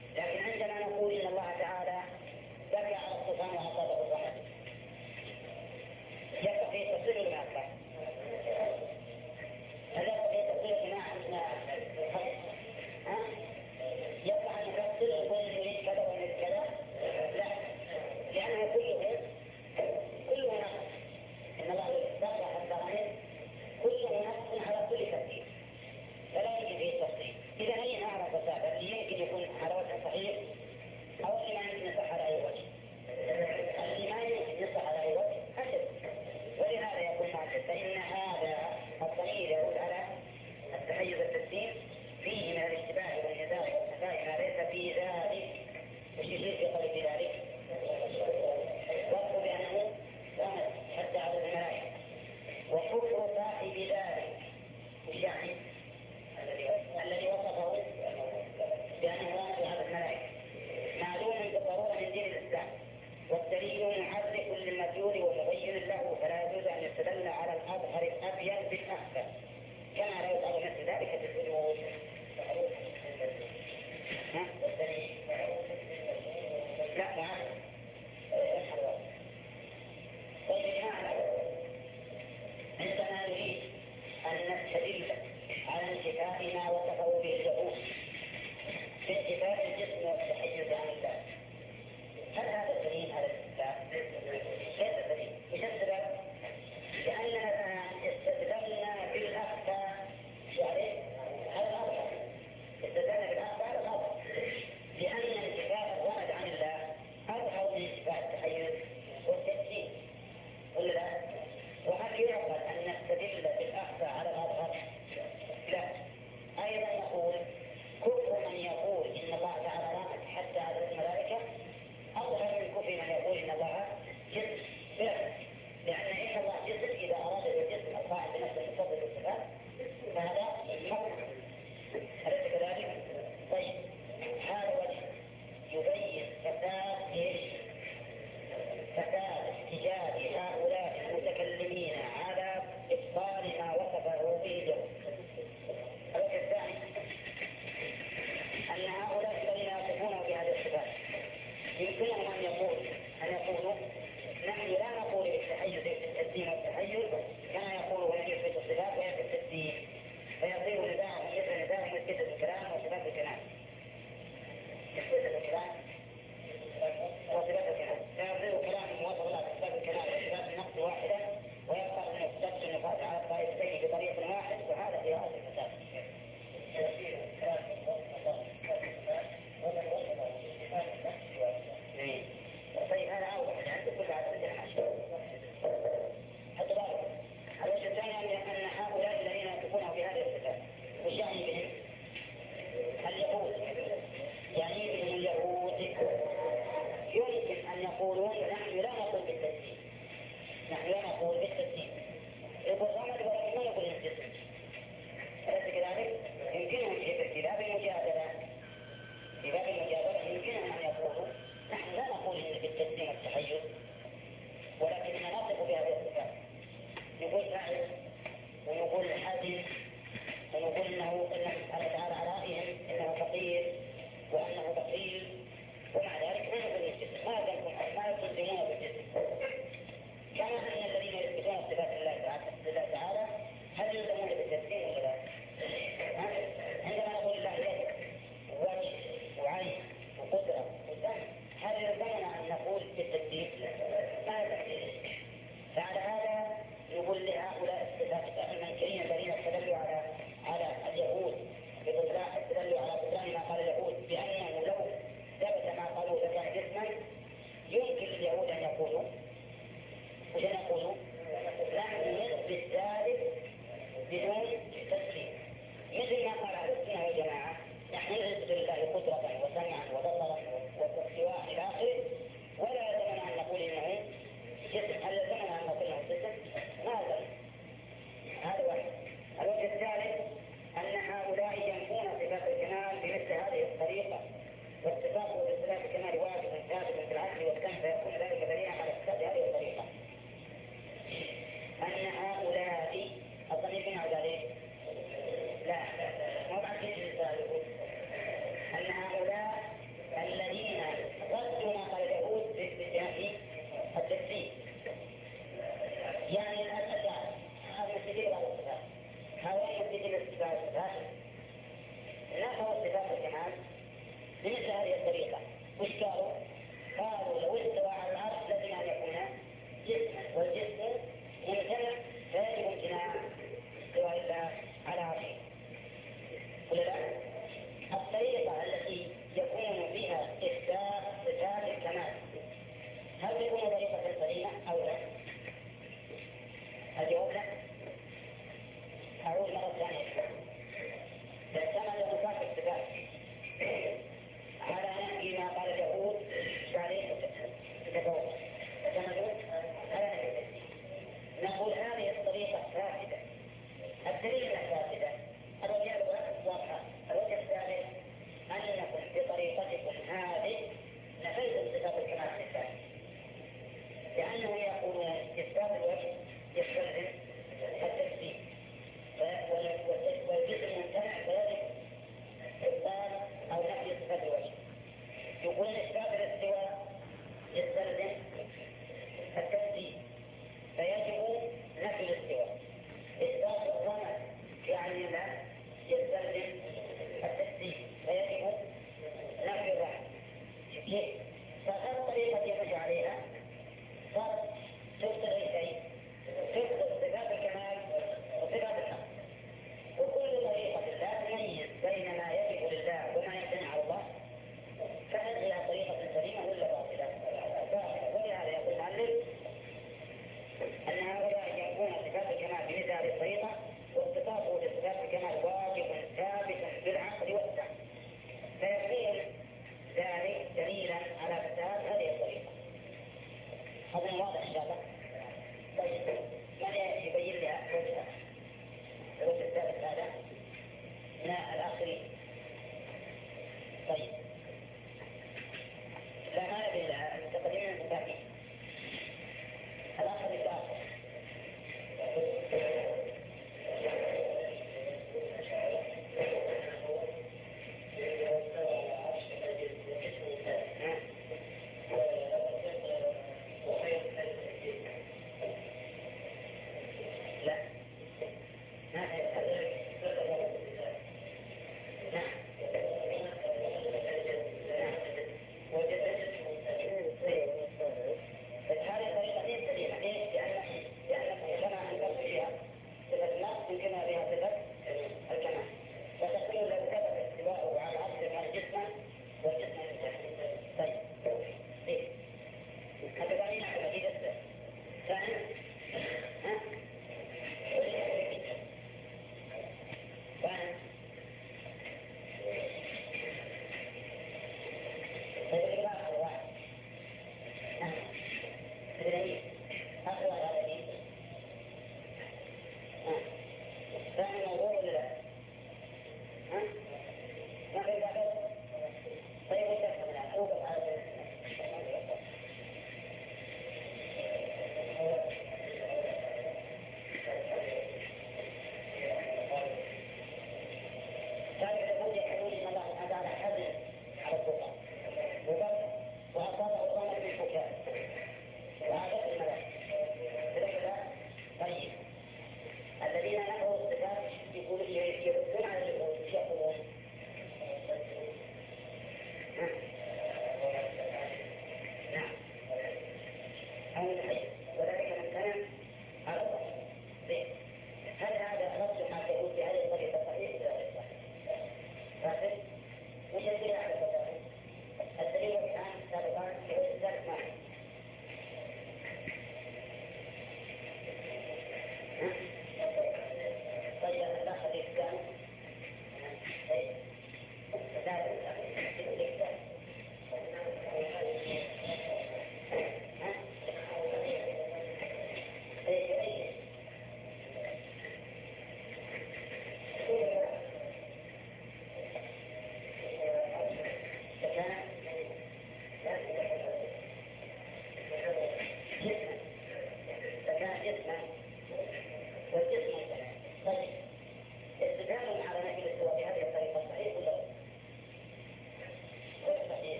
القرآن بمثل هذه الطريقة. وش قالوا؟ قالوا لو استوى على العرش لازم أن يكون جسما، والجسم ممتنع فيجب امتناع استواء الله على عرشه. ولا لا؟ الطريقة التي يكون بها إثبات صفات الكمال هل تكون طريقة سليمة أو لا؟ الجواب لا. أعود مرة ثانية. فاعتمد نصاص الصفات على نفي ما قال اليهود تعريف التفوق، اعتمدوا على نفي. نقول هذه الطريقة فاسدة. الدليل فاسدة. الوجه واضحة. الوجه الثالث أنكم بطريقتكم هذه نفيتم صفات الكمال الثاني، لأنه يقولون إثبات الوجه يستلزم التكذيب، والجسم ممتنع فيجب إثبات أو نفي صفات الوجه. يقولون إثبات الاستواء يستلزم التكذيب فيجب نفي الاستواء. إثبات الرمى يعني لا يستلزم التكذيب فيجب نفي الرمى. فهذه الطريقة يمشي عليها صارت تفسر شيء، تفسر صفات الكمال وصفات الحق. وكل طريقة لا تميز بين ما يجب لله وما يمتنع على الله فهل هي طريقة سليمة ولا باطلة؟ ولهذا يقول المؤلف أن هؤلاء يكون صفات الكمال بمثل هذه الطريقة، واتصافه بصفات الكمال واجب ثابت بالعقل والسمع، فيكون ذلك دليلا على فساد هذه الطريقة. هذا واضح إن شاء الله. طيب من يبين لها الوجه الثالث هذا من الآخرين؟ طيب لا ما نبي المتقدمين المتابعين الآخر الآخر.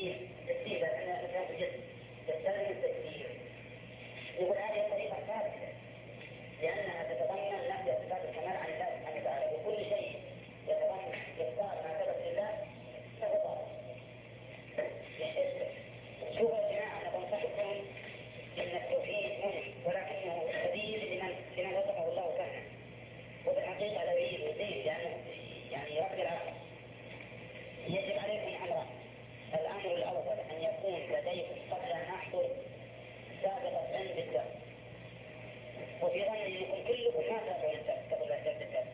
تسجيل أنا أساس الجسم تستلزم التسجيل. يقول هذه الطريقة ثابتة لأنها تتضمن نفي صفات الكمال عن الله سبحانه وتعالى، وكل شيء يتضمن إخبار ما ثبت لله فهو باطل. شوف يا جماعة أنا بنصحكم إن التوحيد مهم ولكنه سبيل لمن وصفه الله سبحانه، وبالحقيقة لا يريد الدين لأنه يعني يرفع العقل. يجب عليكم أمران: الأمر الأول أن يكون لديكم قبل أن أحضر سابقة علم بالذات، وفي ظني أنكم كلكم ما تابعون الذات قبل أن الذات.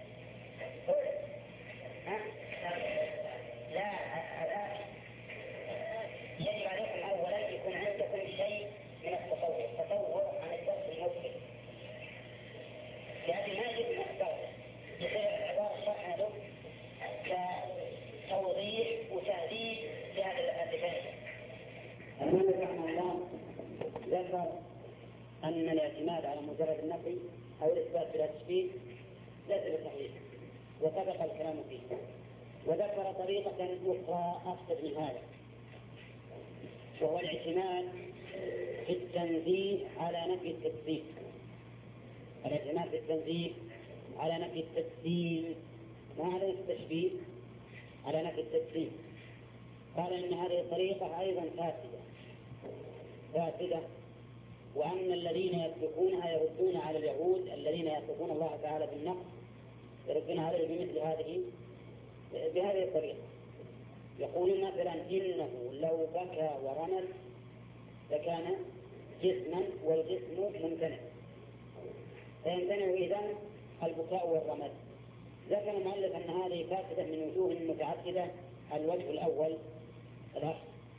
لا الآن يجب عليكم أولا يكون عندكم شيء من التصور عن الدرس المفرد، لهذه ما يجب من الدرس يصير عبارة شرح له كتوضيح وتهذيب لهذا الفن. المؤلف رحمه الله ذكر أن الاعتماد على مجرد النفي أو الإثبات بلا تشبيه ليس بصحيح وسبق الكلام فيه، وذكر طريقة أخرى أخطر من هذا، وهو الاعتماد في التنزيه على نفي التكذيب. الاعتماد في التنزيه على نفي التكذيب ما على التشبيه، على نفي التكذيب. قال إن هذه الطريقة أيضا فاسدة، وأن الذين يتركونها يردون على اليهود الذين يتركون الله تعالى بالنقص، يردون عليه بهذه الطريقة. يقولون مثلا إنه لو بكى ورمل لكان جسما والجسم ممتنع، فيمتنع إذن البكاء والرمل. ذكر المؤلف أن هذه فاسدة من وجوه متعددة. الوجه الأول الأخ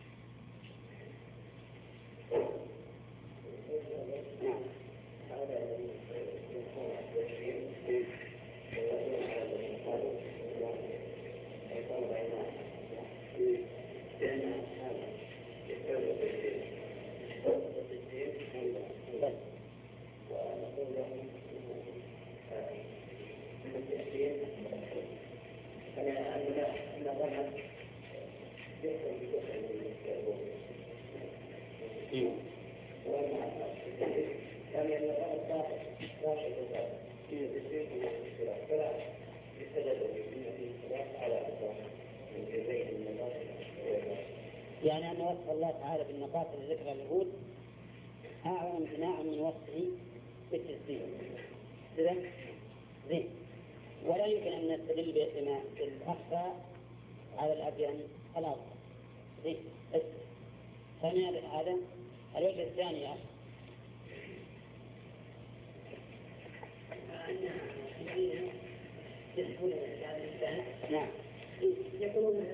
يعني أن وصف الله تعالى بالنقاص لذكر اليهود أعظم امتناعا من وصفه بالتسليم. زين ولا يمكن أن نستدل بالأخفى على الأبين الأرض. زين ثانيا هذا الوجه الثاني نعم يقولون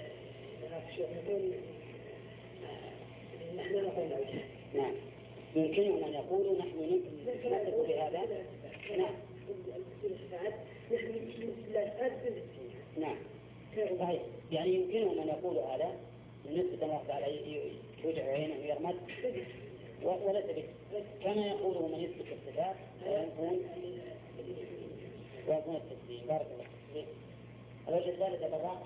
نحن نقول نعم يمكنهم أن يقولوا نحن نثق بهذا. نعم نعم صحيح. يعني يمكنهم أن يقولوا هذا بالنسبة لما على يوجع عينه ويرمد وليس به، كما يقوله من يثبت الصفات ويكون التسليم. بارك الله فيك. الوجه الثالث بالراحة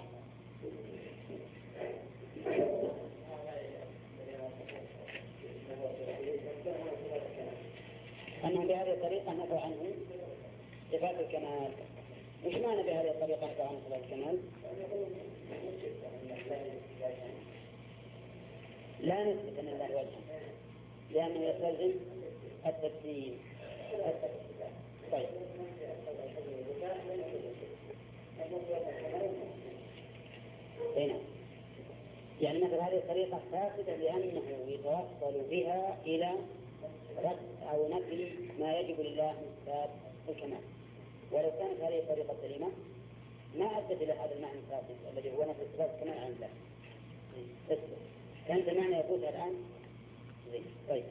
أنهم بهذه الطريقة نفوا عنه صفات الكمال. وش معنى بهذه الطريقة نفوا عنه صفات الكمال؟ لا نثبت أن الله وجه لأنه يستلزم التسليم. طيب هنا يعني مثل هذه الطريقة فاسدة لأنه يتوصل بها إلى رد أو نفي ما يجب لله من صفات الكمال. ولو كانت هذه الطريقة سليمة ما أدت إلى هذا المعنى الفاسد الذي هو نفي صفات الكمال عن الله. كانت المعنى يقول الآن طيب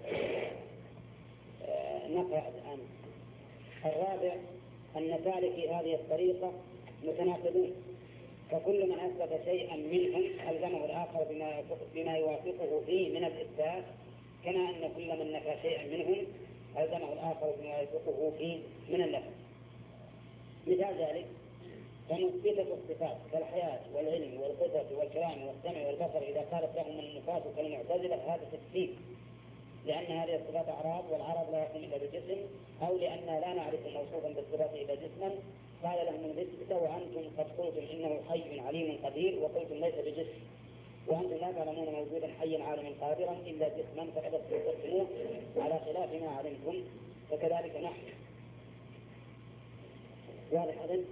نقرأ الآن. الرابع أن سالكي هذه الطريقة متناقضون، فكل من أثبت شيئا منهم ألزمه الآخر بما يوافقه فيه من الإثبات، كما أن كل من نفى شيئا منهم ألزمه الآخر بما يوافقه فيه من النفي. مثال ذلك فمثبتة الصفات كالحياة والعلم والقدرة والكلام والسمع والبصر إذا قالت لهم النفاة كالمعتزلة هذا تكذيب، لأن هذه الصفات أعراض، والعرض لا يكون إلا بجسم، أو لأننا لا نعرف موصوفا بالصفات إلا جسما. قال لهم النسبة وأنتم قد قلتم إنه حي عليم قدير وقلتم ليس بجسم، وأنتم لا تعلمون موجودا حيا عالما قادرا إلا جسما، فقد استثبتموه على خلاف ما علمتم، فكذلك نحن. واضح هذا؟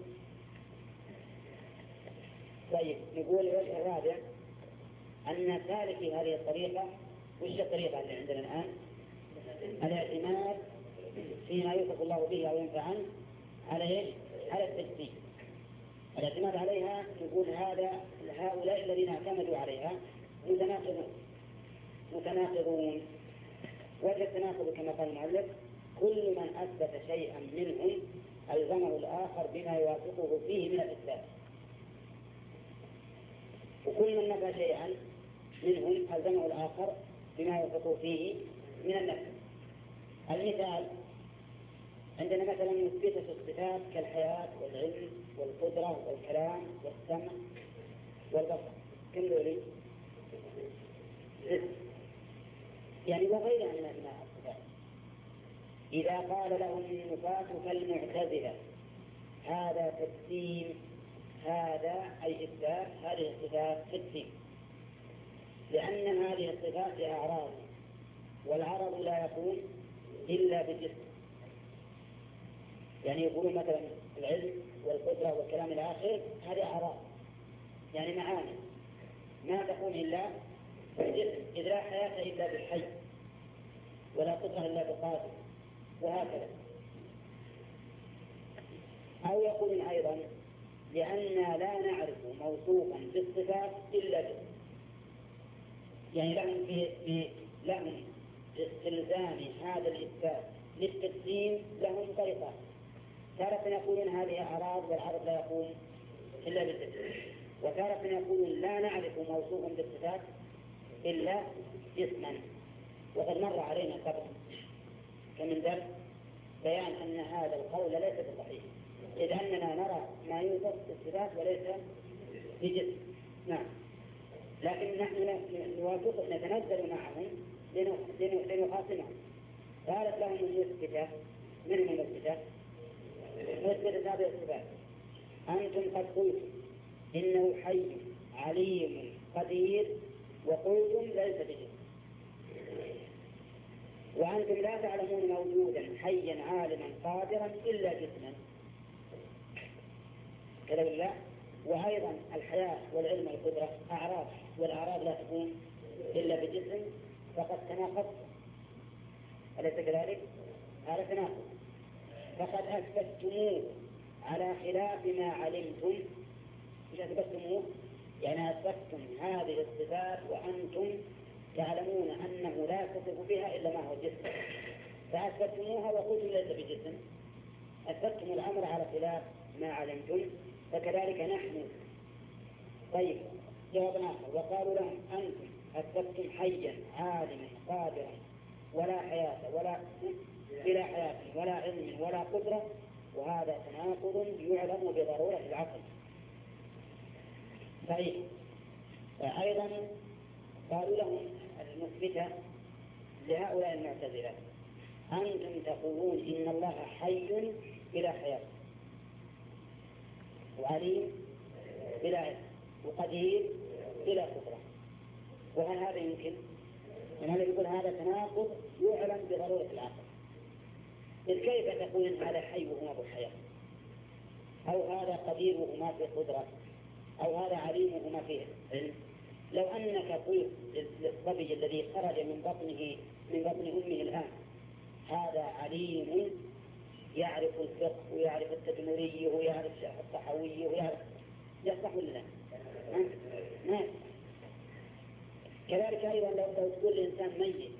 طيب، نقول الوجه الرابع أن سالكي هذه الطريقة، وش الطريقة اللي عندنا الآن؟ الاعتماد فيما يوصف الله به أو ينفع عنه على إيش؟ على التجسيم. الاعتماد عليها نقول هؤلاء الذين اعتمدوا عليها متناقضون. وجه التناقض كما قال المؤلف: كل من أثبت شيئا منهم ألزمه الآخر بما يوافقه فيه من الإثبات، وكل من نفى شيئا منهم ألزمه الآخر بما يوافقه فيه من النفي. المثال: عندنا مثلا مثبتة الصفات كالحياة والعلم والقدرة والكلام والسمع والبصر، كم ذولي؟ يعني وغيرها من الصفات. إذا قال لهم النفاة كالمعتزلة هذا تجسيم، هذا أي إثبات هذه الصفات تجسيم، لأن هذه الصفات أعراض، والعرض لا يكون إلا بجسم. يعني يقولون مثلا العلم والقدرة والكلام إلى آخره هذه أعراض، يعني معاني ما تكون إلا بالجسم، إذ لا حياة إلا بالحي، ولا قدرة إلا بالقادر، وهكذا. أو يقول أيضا: لأننا لا نعرف موصوفا بالصفات إلا جسم. يعني لهم في استلزام هذا الإثبات للتجسيم لهم طريقة. تارة يقولون هذه أعراض والعرض لا يقوم إلا بالجسم، وتارة يقولون لا نعرف موصوفا بالصفات إلا جسما. وقد مر علينا قبل كمن درس بيان أن هذا القول ليس بصحيح، إذ أننا نرى ما يوصف بالصفات وليس بجسم. نعم، لكن نحن نوافق نتنزل معهم لنخاصمهم. قالت لهم المثبتة منهم المثبتة مثبتة هذه الصفات: أنتم قد قلتم إنه حي عليم قدير وقلتم ليس بجسم، وأنتم لا تعلمون موجودا حيا عالما قادرا إلا جسما، كذا بالله. وأيضا الحياة والعلم والقدرة أعراض، والأعراض لا تكون إلا بجسم، فقد تناقض، أليس كذلك؟ هذا تناقض، فقد أثبتموه على خلاف ما علمتم. مش أثبتموه يعني أثبتم هذه الصفات وأنتم تعلمون أنه لا تصف بها إلا ما هو جسم، فأثبتموها وقلتم ليس بجسم، أثبتم الأمر على خلاف ما علمتم، فكذلك نحن. طيب، جواب آخر: وقالوا لهم أنتم أثبتم حيا عالما قادرا ولا حياة بلا حياة ولا علم ولا قدرة، وهذا تناقض يعلم بضرورة العقل. طيب، أيضا قالوا لهم المثبتة لهؤلاء المعتزلة: أنتم تقولون إن الله حي بلا حياة وعليم بلا علم وقدير بلا قدرة، وهل هذا يمكن؟ هذا يقول هذا تناقض يعلم بضرورة العقل. إذ كيف تقول إن هذا حي وهو بالحياة، أو هذا قدير وما فيه قدرة، أو هذا عليم وما فيه علم؟ لو أنك قلت للصبي الذي خرج من بطن أمه الآن هذا عليم يعرف الفقه ويعرف التدمري ويعرف الطحوي ويعرف، يصح ولا لا؟ ما كذلك أيضا لو تقول الإنسان ميت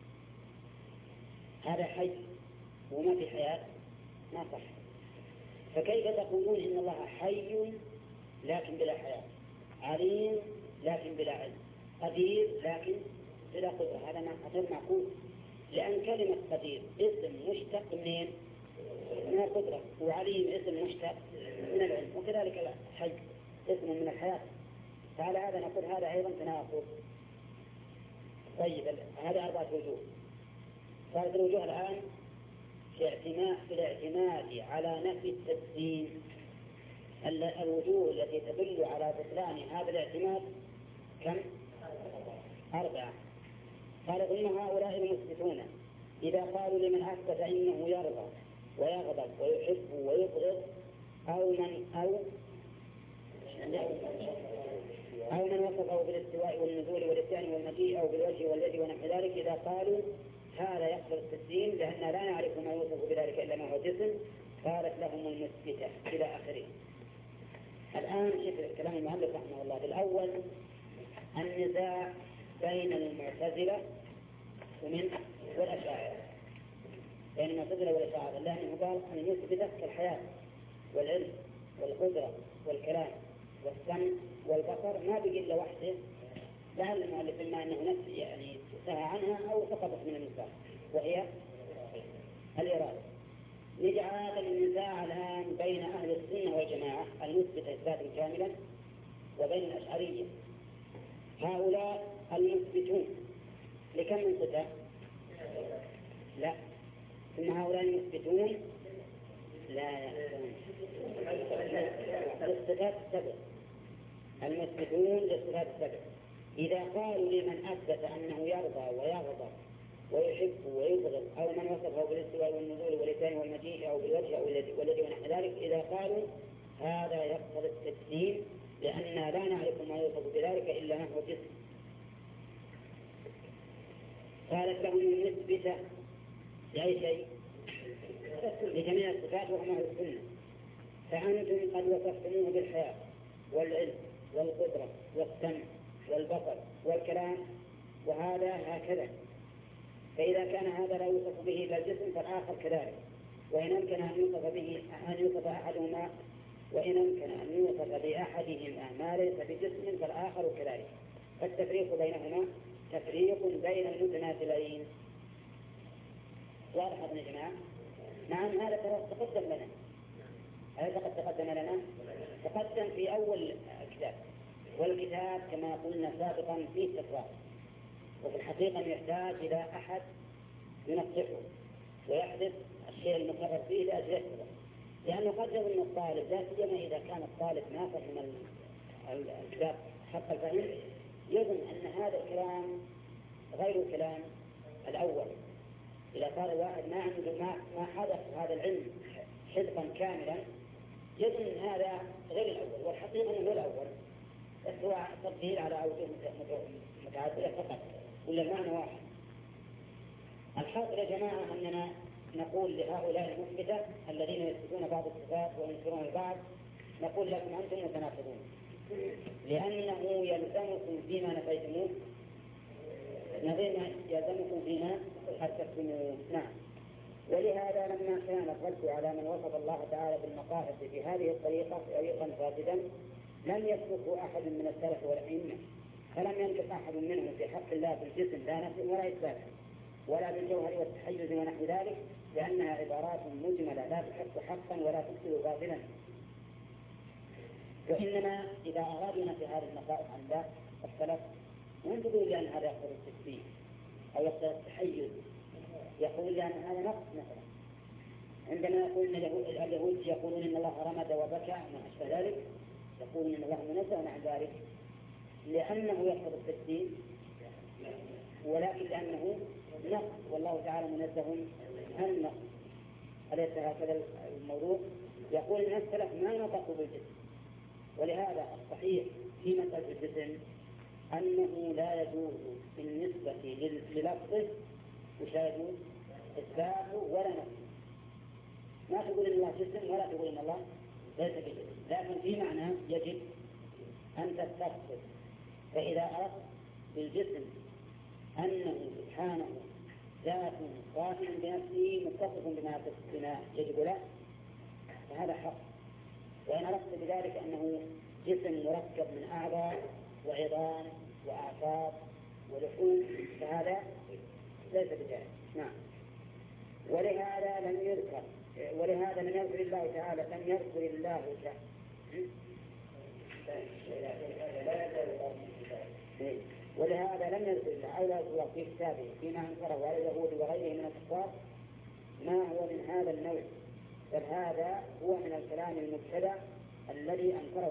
هذا حي وما في حياة، ما صح. فكيف تقولون إن الله حي لكن بلا حياة، عليم لكن بلا علم، قدير لكن بلا قدرة؟ هذا غير معقول، لأن كلمة قدير اسم مشتق من القدرة، وعليم اسم مشتق من العلم، وكذلك الحي اسم من الحياة. فعلى هذا نقول هذا أيضا تناقض. طيب هذا 4 وجوه. صارت الوجوه الآن في الاعتماد على نفي التجسيم. الوجوه التي تدل على بطلان هذا الاعتماد كم؟ 4. قال ثم هؤلاء المثبتون إذا قالوا لمن أثبت إنه يرضى ويغضب ويحب ويبغض أو من وصفه بالاستواء والنزول والاتيان والمجيء أو بالوجه واليد ونحو ذلك، إذا قالوا هذا يقتضي التسليم لأن لا نعرف ما يوصف بذلك إلا ما هو جسم، قالت لهم المثبتة إلى آخره. الآن شوف كلام المؤلف رحمه الله. الأول النزاع بين المعتزلة والأشاعرة، بين المعتزلة والأشاعرة، لأنه قال أن المثبتة كالحياة والعلم والقدرة والكلام والسمع والبصر ما بقي إلا وحده. لعل المؤلف إما أنه نفس يعني سهى عنها أو سقطت من المثال، وهي الإرادة. نجعل النزاع الآن بين أهل السنة والجماعة المثبت إثباتا كاملا وبين الأشعرية. هؤلاء المثبتون لكم من صفة؟ لا، ثم هؤلاء المثبتون لا للصفات السبع. المثبتون للصفات السبع إذا قالوا لمن أثبت أنه يرضى ويغضب ويحب ويبغض أو من وصفه بالاستواء والنزول والاتيان والمجيء أو بالوجه أو والذي ونحو ذلك، إذا قالوا هذا يقتضي التجسيم لأننا لا نعرف ما يوصف بذلك إلا ما هو جسم، قالت لهم المثبتة لأي شيء؟ لجميع الصفات وهم أهل السنة. فأنتم قد وصفتموه بالحياة والعلم والقدرة والسمع والبصر والكلام، وهذا هكذا. فإذا كان هذا لا يوصف به إلا الجسم فالآخر كذلك، وإن أمكن أن يوصف أحدهما وإن أمكن أن يوصف بأحدهما ما ليس بجسم فالآخر كذلك. فالتفريق بينهما تفريق بين المتماثلين. واضح يا جماعة؟ نعم، هذا تقدم لنا. هذا قد تقدم لنا، تقدم في أول كتاب، والكتاب كما قلنا سابقا فيه تكرار، وفي الحقيقة يحتاج إلى أحد ينصحه ويحدث الشيء المقرر فيه لأجل يحفظه، لأنه قد يظن الطالب، لا سيما إذا كان الطالب ما فهم الكتاب حق الفهم، يظن أن هذا الكلام غير الكلام الأول. إذا قال واحد ما عنده ما حدث هذا العلم حفظا كاملا يظن أن هذا غير الأول، والحقيقة أنه هو الأول، بس هو تفضيل على أوجه متعددة فقط، ولا المعنى واحد. الحاصل يا جماعة أننا نقول لهؤلاء المثبتة الذين يثبتون بعض الصفات وينكرون البعض، نقول لكم أنتم متناقضون، لأنه يلزمكم فيما نفيتموه نظير ما يلزمكم فيما أثبتموه. نعم. ولهذا لما كان الرد على من وصف الله تعالى بالمقاصد في هذه الطريقة طريقا فاسدا لم يسلكه أحد من السلف والأئمة، فلم ينكر أحد منهم في حق الله بالجسم لا نفي ولا إثبات ولا بالجوهر والتحيز ونحو ذلك، لأنها عبارات مجملة لا تحق حقا ولا تفسد باطلا. وإنما إذا أرادنا في هذه المسائل عن ذات السلف وأن تقول لأن هذا يقتضي التشبيه أو يقتضي التحيز، يقول لأن هذا نقص مثلا. عندما يقول اليهود يقولون إن الله رمد وبكى ما أشبه ذلك، يقولون إن الله منزه عن ذلك لأنه يقتضي التشبيه، ولكن لأنه نقص، والله تعالى منزه عن النقص. أليس هكذا الموضوع؟ يقول إن السلف ما نطقوا بالجسم، ولهذا الصحيح في مسألة الجسم أنه لا يجوز بالنسبة للفظه وش يجوز إثباته ولا نفسه. ما تقول إن الله جسم ولا تقول إن الله ليس بجسم، لكن في معنى يجب أن تستفسر. فإذا أردت بالجسم أنه سبحانه ذات قائم بنفسه متصف بما يجب له فهذا حق، وإن أردت بذلك أنه جسم مركب من أعضاء وعظام وأعصاب ولحوم فهذا ليس بجائز. نعم. ولهذا لم يذكر ولهذا لم يذكر الله تعالى ولهذا لم يذكر الله أو لا يذكر في كتابه فيما أنكره على اليهود وغيره من الكفار ما هو من هذا النوع، بل هذا هو من الكلام المبتدع الذي أنكره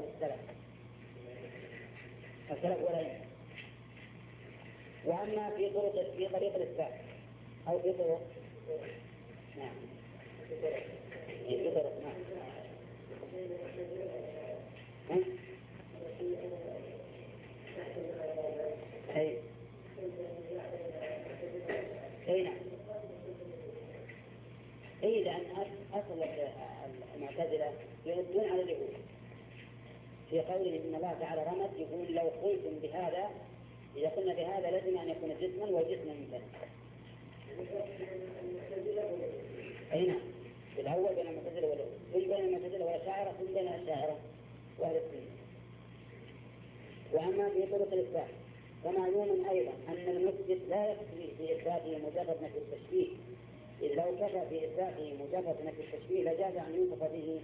السلف والأئمة. وأما في طريق الإثبات أو في طرق نعم في طرق نعم أي نعم. أي لأن أصل المعتزلة يردون على اليهود في قوله إن الله تعالى رمز، يقول لو قلتم بهذا، إذا قلنا بهذا لازم أن يكون جسما وجسما مثلا. أي نعم. الأول بين المعتزلة والأول، ثم بين المعتزلة والأشاعرة، ثم بين الأشاعرة وأهل السنة. وأما في طرق الإثبات فمعلوم أيضا أن المثبت لا يكفي في إثباته مجرد نفي التشبيه، إذ لو كفى في إثباته مجرد نفي التشبيه لجاز أن يوصف به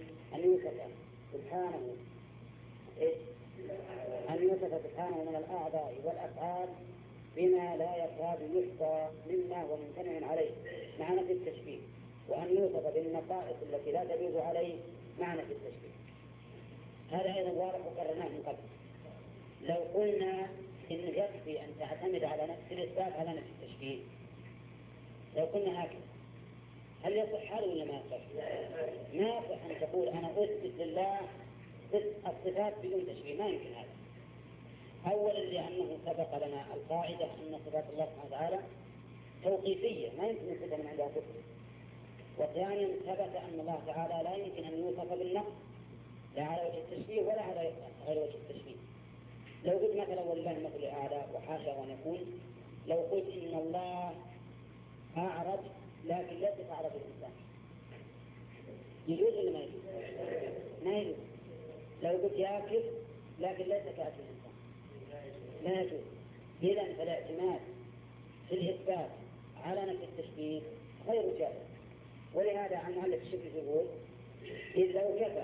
سبحانه من الأعضاء والأفعال بما لا يكاد يحصى مما هو ممتنع عليه مع نفي التشبيه، وأن يوصف بالنقائص التي لا تجوز عليه مع نفي التشبيه. هذا أيضا واضح وقررناه من قبل. لو قلنا إن يكفي أن تعتمد على نفس الإثبات على نفس التشبيه، لو قلنا هكذا هل يصح هذا ولا ما يصح؟ ما يصح أن تقول أنا أثبت لله الصفات بدون تشبيه، ما يمكن هذا. أولا لأنه سبق لنا القاعدة أن صفات الله سبحانه وتعالى توقيفية، ما يمكن يثبت من عندها كفر. وثانيا ثبت أن الله تعالى لا يمكن أن يوصف بالنقص لا على وجه التشبيه ولا على غير وجه التشبيه. لو قلت مثلا ولله المثل الأعلى وحاشا أن يكون، لو قلت إن الله أعرج لكن ليس كأعرج الإنسان، يجوز ولا ما يجوز؟ ما يجوز. لو قلت يأكل لكن ليس كأكل الإنسان، لا يجوز. إذن فالاعتماد في الإثبات على نفي التشبيه غير جائز. ولهذا عن مؤلف الشبه يقول إذ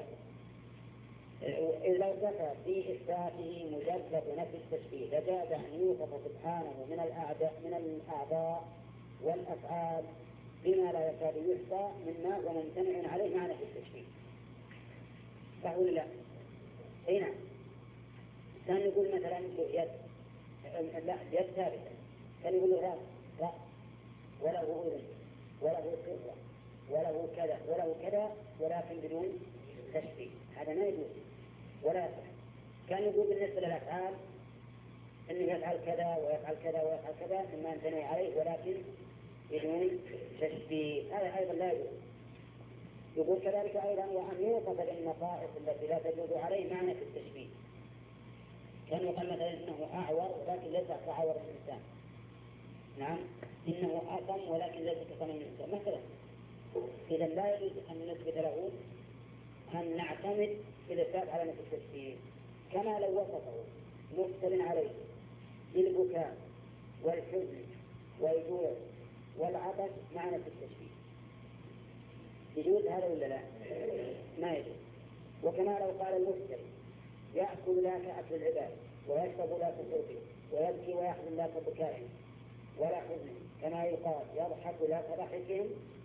لو كفى في إثباته مجرد نفي التشبيه لجاز أن يوصف سبحانه من الأعضاء والأفعال بما لا يكاد يحصى مما هو ممتنع عليه مع نفي التشبيه. فهو لا. أي نعم. كان يقول مثلا يد، لا يد ثابتة، كان يقول رأس وله أذن وله قدرة وله كذا ولكن بدون تشبيه، هذا ما يجوز ولا يصح. كان يقول بالنسبة للأفعال أنه يفعل كذا ويفعل كذا ويفعل كذا مما يمتنع عليه ولكن بدون تشبيه، هذا أيضا لا يجوز. يقول كذلك أيضا وأن يوصف بالنقائص التي لا تجوز عليه معنى في التشبيه. كان يقال مثلا إنه أعور ولكن ليس كأعور الإنسان، نعم إنه أصم ولكن ليس كصم الإنسان مثلا. إذا لا يجوز أن نثبت له أن نعتمد في الإثبات على نفي التشبيه، كما لو وصفه مفتل عليه بالبكاء والحزن والجوع والعطش مع نفي التشبيه، يجوز هذا ولا لا؟ ما يجوز. وكما لو قال المفتل يأكل لا كأكل العباد ويشرب لا كشربه ويبكي ويحزن لا كبكائه ولا حزن، كما يقال يضحك لا كضحكهم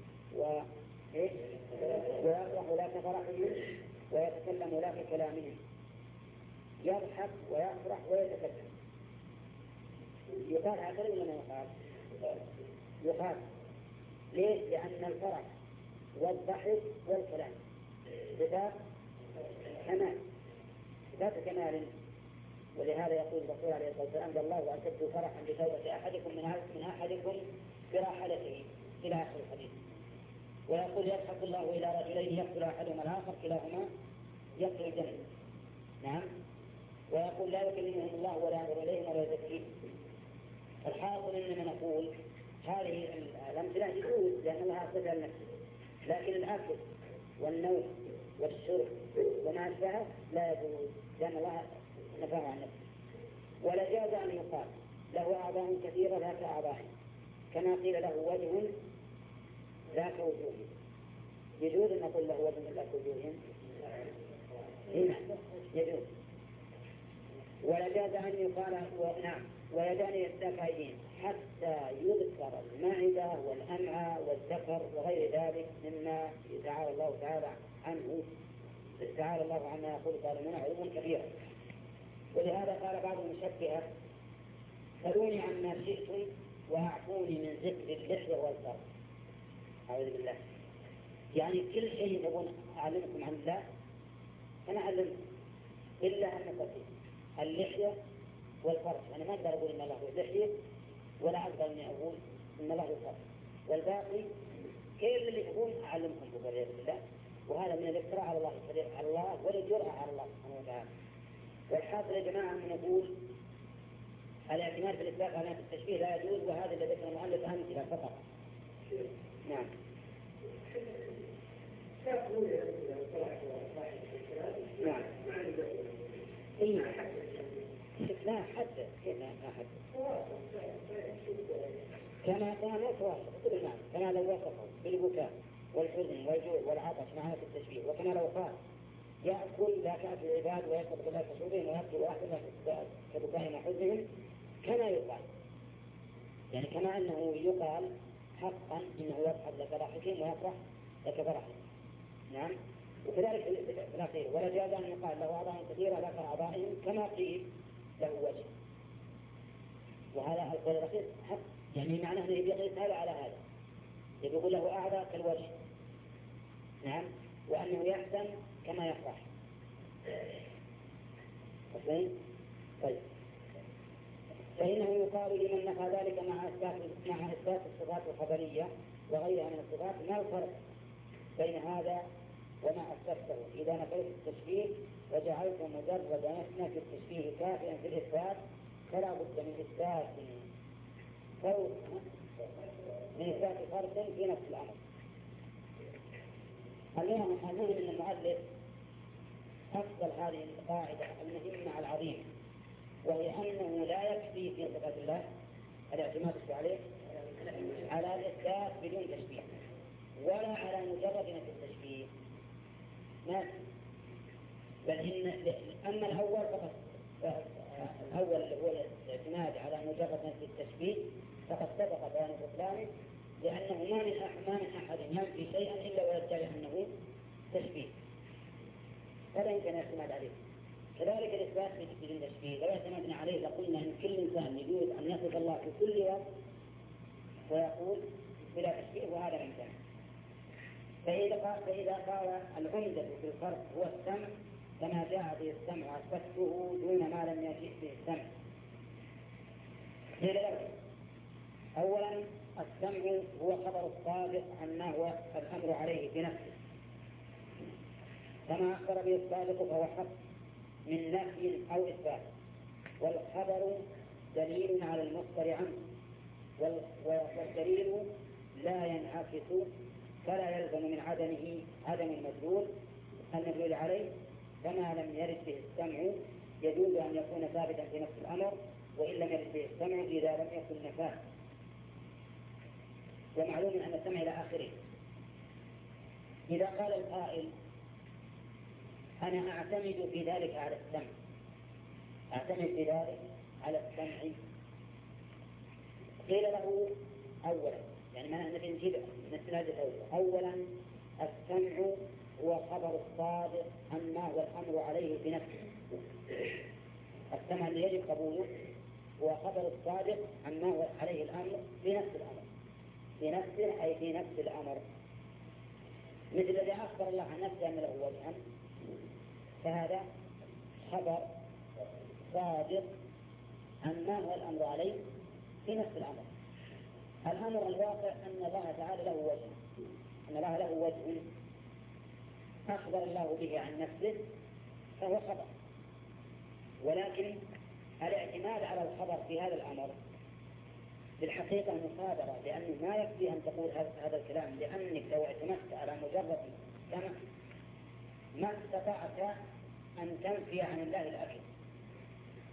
ويفرح لا كفرحهم ويتكلم لا ككلامهم. يضحك ويفرح ويتكلم، يقال هكذا ولا ما يقال؟ يقال. ليش؟ لأن الفرح والضحك والكلام صفات كمال، ولهذا يقول الرسول عليه الصلاة والسلام الله وأشد فرحا بتوبة أحدكم من أحدكم براحلته إلى آخر الحديث. ويقول يضحك الله إلى رجلين يقتل أحدهما الآخر كلاهما يقتل الجنة، نعم. ويقول لا يكلمهم الله ولا ينظر إليهم ولا يزكيهم. الحاصل إننا نقول هذه الأمثلة يجوز لأن الله صفة لنفسه، لكن الأكل والنوم والشرب وما أشبهه لا يجوز لأن الله نفاه عن نفسه. ولا جاز أن يقال له أعضاء كثيرة لا كأعضائه، كما قيل له وجه لا كوجوه، يجوز أن نقول له وجه إلا كوجوههم؟ يجوز. ولا جاز أن يقال نعم ويدان يستكاين حتى يذكر المعدة والأمعاء والذكر وغير ذلك مما تعالى الله تعالى عنه، تعالى الله عما يقول الظالمون علوا كبيرا. ولهذا قال بعض المشبهة: سلوني عما شئتم وأعطوني من ذكر اللحية والفرج. أعوذ بالله. يعني كل شيء تبون أعلمكم عن الله أنا أعلمكم إلا أن قصير اللحية والفرج. أنا ما أقدر أقول إن الله لحية ولا أقدر أن أقول إن الله فرج، والباقي كل اللي تقول أعلمكم بفضل الله. وهذا من الافتراء على الله والجرأة على الله سبحانه وتعالى. والحاصل يا جماعة أن نقول الاعتماد في الإطلاق على التشبيه لا يجوز، وهذا الذي ذكر المؤلف أمثلة فقط. نعم. نعم. لا حد كيف لا حد كما كان يتواصل كما لو وصفه بالبكاء والحزن والجوع والعطش مع هذا التشبيه، وكما لو قال يأكل لا كأكل العباد ويشرب لا كشربهم ويأكل واحد كبكائهم وحزنهم كما يقال، يعني كما أنه يقال حقا إنه يضحك لك ضحكهم ويفرح لك فرحهم. نعم. وكذلك في الأخير: ولا جاز أن يقال له أعضاء كثيرة لك أعضائهم كما قيل له وجه. وهذا القول الأخير حق، يعني معناه أنه يقيس هذا على هذا، يقول له أعضاء كالوجه. نعم. وأنه يحزن كما يفرح. طيب. فإنه يقال لمن نفى ذلك مع إثبات الصفات الخبرية وغيرها من الصفات: ما الفرق بين هذا وما أثبته إذا نفيت التشبيه وجعلت مجرد نفي التشبيه كافيا في الإثبات، فلا بد من إثبات فرق في نفس الأمر. المهم من المؤلف أفضل هذه القاعدة المهمة العظيمة، وهي أنه لا يكفي في صفات الله الاعتماد عليه على الإثبات بدون تشبيه ولا على مجرد نفي التشبيه، بل أما الأول فقط الأول اللي هو الاعتماد على مجرد نفي التشبيه فقد سبق بيان بطلانه، لأنه ما من أحد ينفي شيئا إلا ويدعي أنه تشبيه فلا يمكن الاعتماد عليه. كذلك الإثبات بدون تشبيه لو اعتمدنا عليه لقلنا إن كل إنسان يجوز أن يصف الله في كل وقت ويقول بلا تشبيه، وهذا يمكن. فإذا قال العمدة في الفرق هو السمع كما جاء به السمع أثبته دون ما لم يجئ به السمع. أولا السمع هو خبر الصادق عما هو الأمر عليه بنفسه، كما أخبر به الصادق فهو حق من نفي أو إثبات، والخبر دليل على المصدر عنه، والدليل لا ينعكس فلا يلزم من عدم المدلول عليه، كما لم يرد به السمع يجوز أن يكون ثابتا في نفس الأمر وإن لم يرد به السمع إذا لم يكن نفاه. ومعلوم أن السمع إلى آخره. إذا قال القائل أنا أعتمد في ذلك على السمع، أعتمد في ذلك على السمع، قيل له أولا يعني ما نحن نجيب نستناد أولا السمع هو خبر الصادق عما هو الأمر عليه بنفسه. السمع اللي يجب قبوله هو خبر الصادق عما هو عليه الأمر بنفس الأمر، بنفسه أي في نفس الأمر، مثل الذي أخبر الله عن نفسه أن له وجها، فهذا خبر صادق عما هو الأمر عليه في نفس الأمر. الأمر الواقع أن الله تعالى له وجه، أن الله له وجه أخبر الله به عن نفسه فهو خبر، ولكن الاعتماد على الخبر في هذا الأمر بالحقيقة مصادرة، لأنه ما يكفي أن تقول هذا الكلام، لأنك لو اعتمدت على مجرد سمع ما استطعت أن تنفي عن الله الأكل،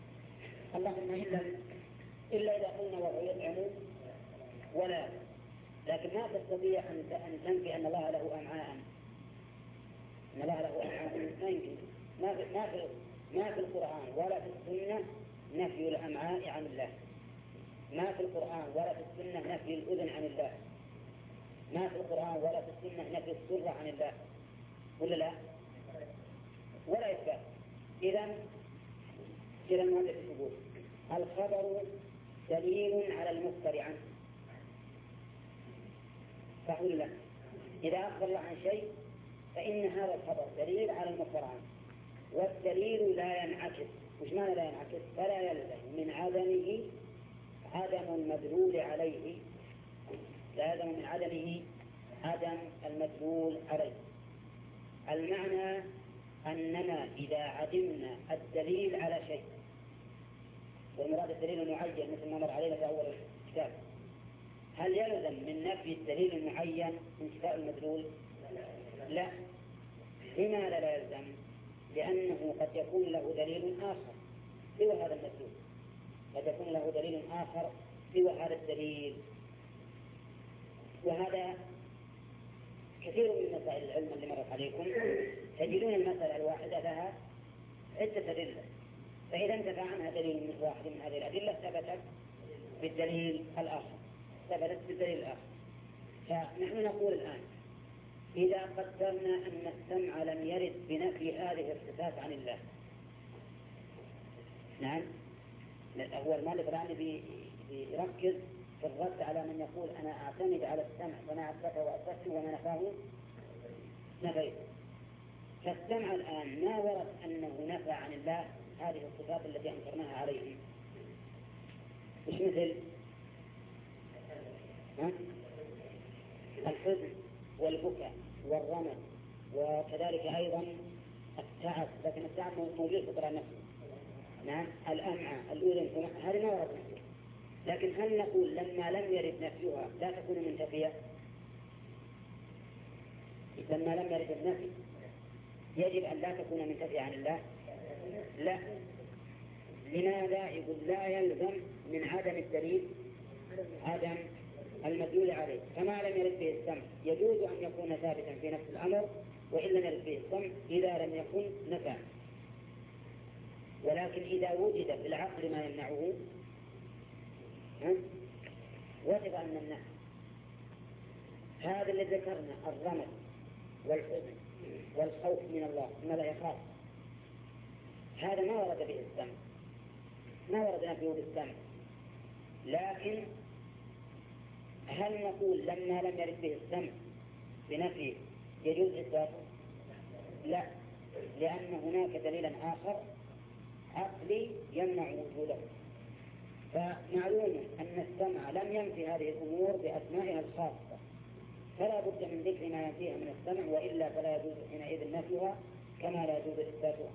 اللهم إلا إذا قلنا وهو يطعم ولا لكن ما تستطيع أن تنفي أن الله له أمعاء. أن الله له أمعاء ما يمكن. ما في القرآن ولا في السنة نفي الأمعاء عن الله. ما في القرآن ولا في السنة نفي الأذن عن الله. ما في القرآن ولا في السنة نفي السر عن الله، ولا لا؟ ولا إثبات. إذا ماذا تقول؟ الخبر دليل على المخبر عنه، صح ولا لا؟ إذا أخبر الله عن شيء فإن هذا الخبر دليل على المخبر عنه، والدليل لا ينعكس. وش معنى لا ينعكس؟ فلا يلزم من عدمه عدم المدلول عليه، لا يلزم من عدمه عدم المدلول عليه. المعنى أننا إذا عدمنا الدليل على شيء، والمراد الدليل المعين مثل ما مر علينا في أول الكتاب، هل يلزم من نفي الدليل المعين انتفاء المدلول؟ لا. لماذا لا يلزم؟ لأنه قد يكون له دليل آخر سوى هذا المدلول، قد يكون له دليل آخر سوى هذا الدليل. وهذا كثير من مسائل العلم اللي مرت عليكم تجدون المسألة الواحدة لها عدة أدلة، فإذا انتفع عنها دليل من واحد من هذه الأدلة ثبتت بالدليل الآخر. فنحن نقول الآن إذا قدرنا أن السمع لم يرد بنفي هذه الصفات عن الله، نعم، أول مالك الآن بيركز في الرد على من يقول أنا أعتمد على السمع فما أثبته وأثبته وما نفاه نفيته. فالسمع الآن ما ورد أنه نفى عن الله هذه الصفات التي أنكرناها عليه. مش مثل الحزن والبكاء والرمد، وكذلك أيضا التعب، لكن التعب موجود في طريق نفسه، نعم، الأمعاء، الأذن، هذه ما ورد نفسه. لكن هل نقول لما لم يرد نفيها لا تكون منتفية؟ لما لم يرد النفي يجب أن لا تكون منتفية عن الله؟ لا. لماذا؟ يقول لا يلزم من عدم الدليل عدم المدلول عليه. فما لم يرد به السمع يجوز أن يكون ثابتا في نفس الأمر وإن لم يرد به السمع إذا لم يكن نفعا. ولكن إذا وجد في العقل ما يمنعه وجب أن نمنعه. هذا الذي ذكرنا الرمد والحزن والخوف من الله ما لا يخاف، هذا ما ورد به السمع، ما ورد نفيه بالسمع. لكن هل نقول لما لم يرد به السمع بنفيه يجوز إثباته؟ لا، لأن هناك دليلا آخر عقلي يمنع وجوده. فمعلوم أن السمع لم ينفي هذه الأمور بأسمائها الخاصة، فلا بد من ذكر ما ينفيها من السمع، وإلا فلا يجوز حينئذ نفيها كما لا يجوز إثباتها.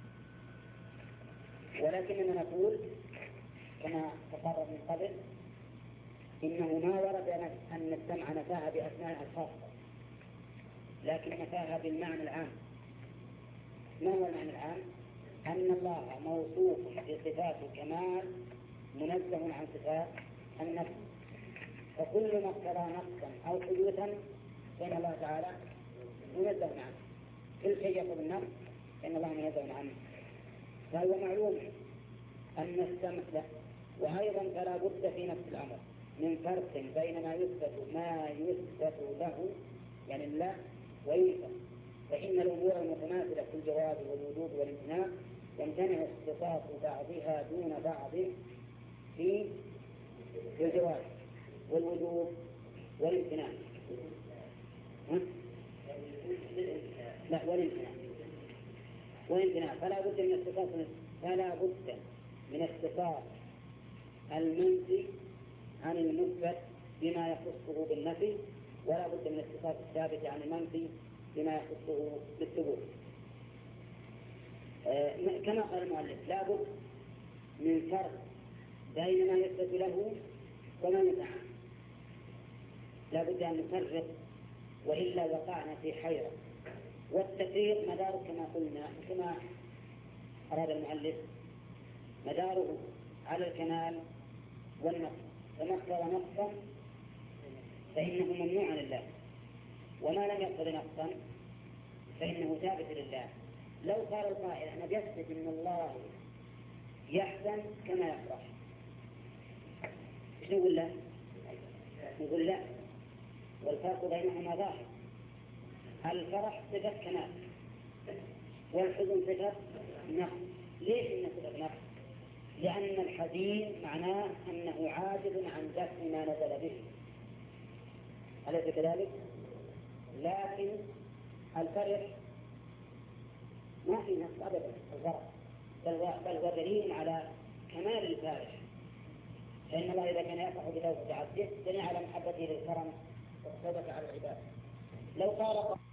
ولكننا نقول كما تقرر من قبل إنه ما ورد أن السمع نفاها بأسمائها الخاصة، لكن نفاها بالمعنى العام. ما هو المعنى العام؟ أن الله موصوف بصفات الكمال منزه عن صفات النفس، فكل ما اقتضى نقصا أو حدوثا فإن الله تعالى منزه عنه. كل شيء يقول النفس فإن الله منزه عنه. فهو معلوم أن السمع له. وأيضا فلا بد في نفس الأمر من فرق بين ما يثبت له يعني الله وينفى. فإن الأمور المتماثلة في الجواز والوجود والامتناع يمتنع اختصاص بعضها دون بعض في الجواز والوجود والامتناع. لا، والامتناع فلا بد من اختصاص المنفي عن المثبت بما يخصه بالنفي، ولا بد من اختصاص الثابت عن المنفي بما يخصه بالثبوت. كما قال المؤلف لا بد من فرق بين ما يثبت له وما ينفع عنه. لا بد أن نفرق وإلا وقعنا في حيرة. والتفريق مداره كما قلنا كما أراد المؤلف مداره على الكمال والنقص، فما اقتضى نقصا فإنه ممنوع لله، وما لم يقتض نقصا فإنه ثابت لله. لو قال القائل أنا بيثبت أن الله يحزن كما يفرح، ايش نقول له؟ نقول لا، والفرق بينهما ظاهر. الفرح صفة كمال والحزن صفة نقص. ليش إنه صفة نقص؟ لأن الحزين معناه أنه عاجز عن دفع ما نزل به، أليس كذلك؟ لكن الفرح ما في نقص أبدا الفرح، بل هو دليل على كمال الفارح، فإن الله إذا كان يفرح بتوبة عبده دل على محبته للكرم والصدق على العباد. لو قال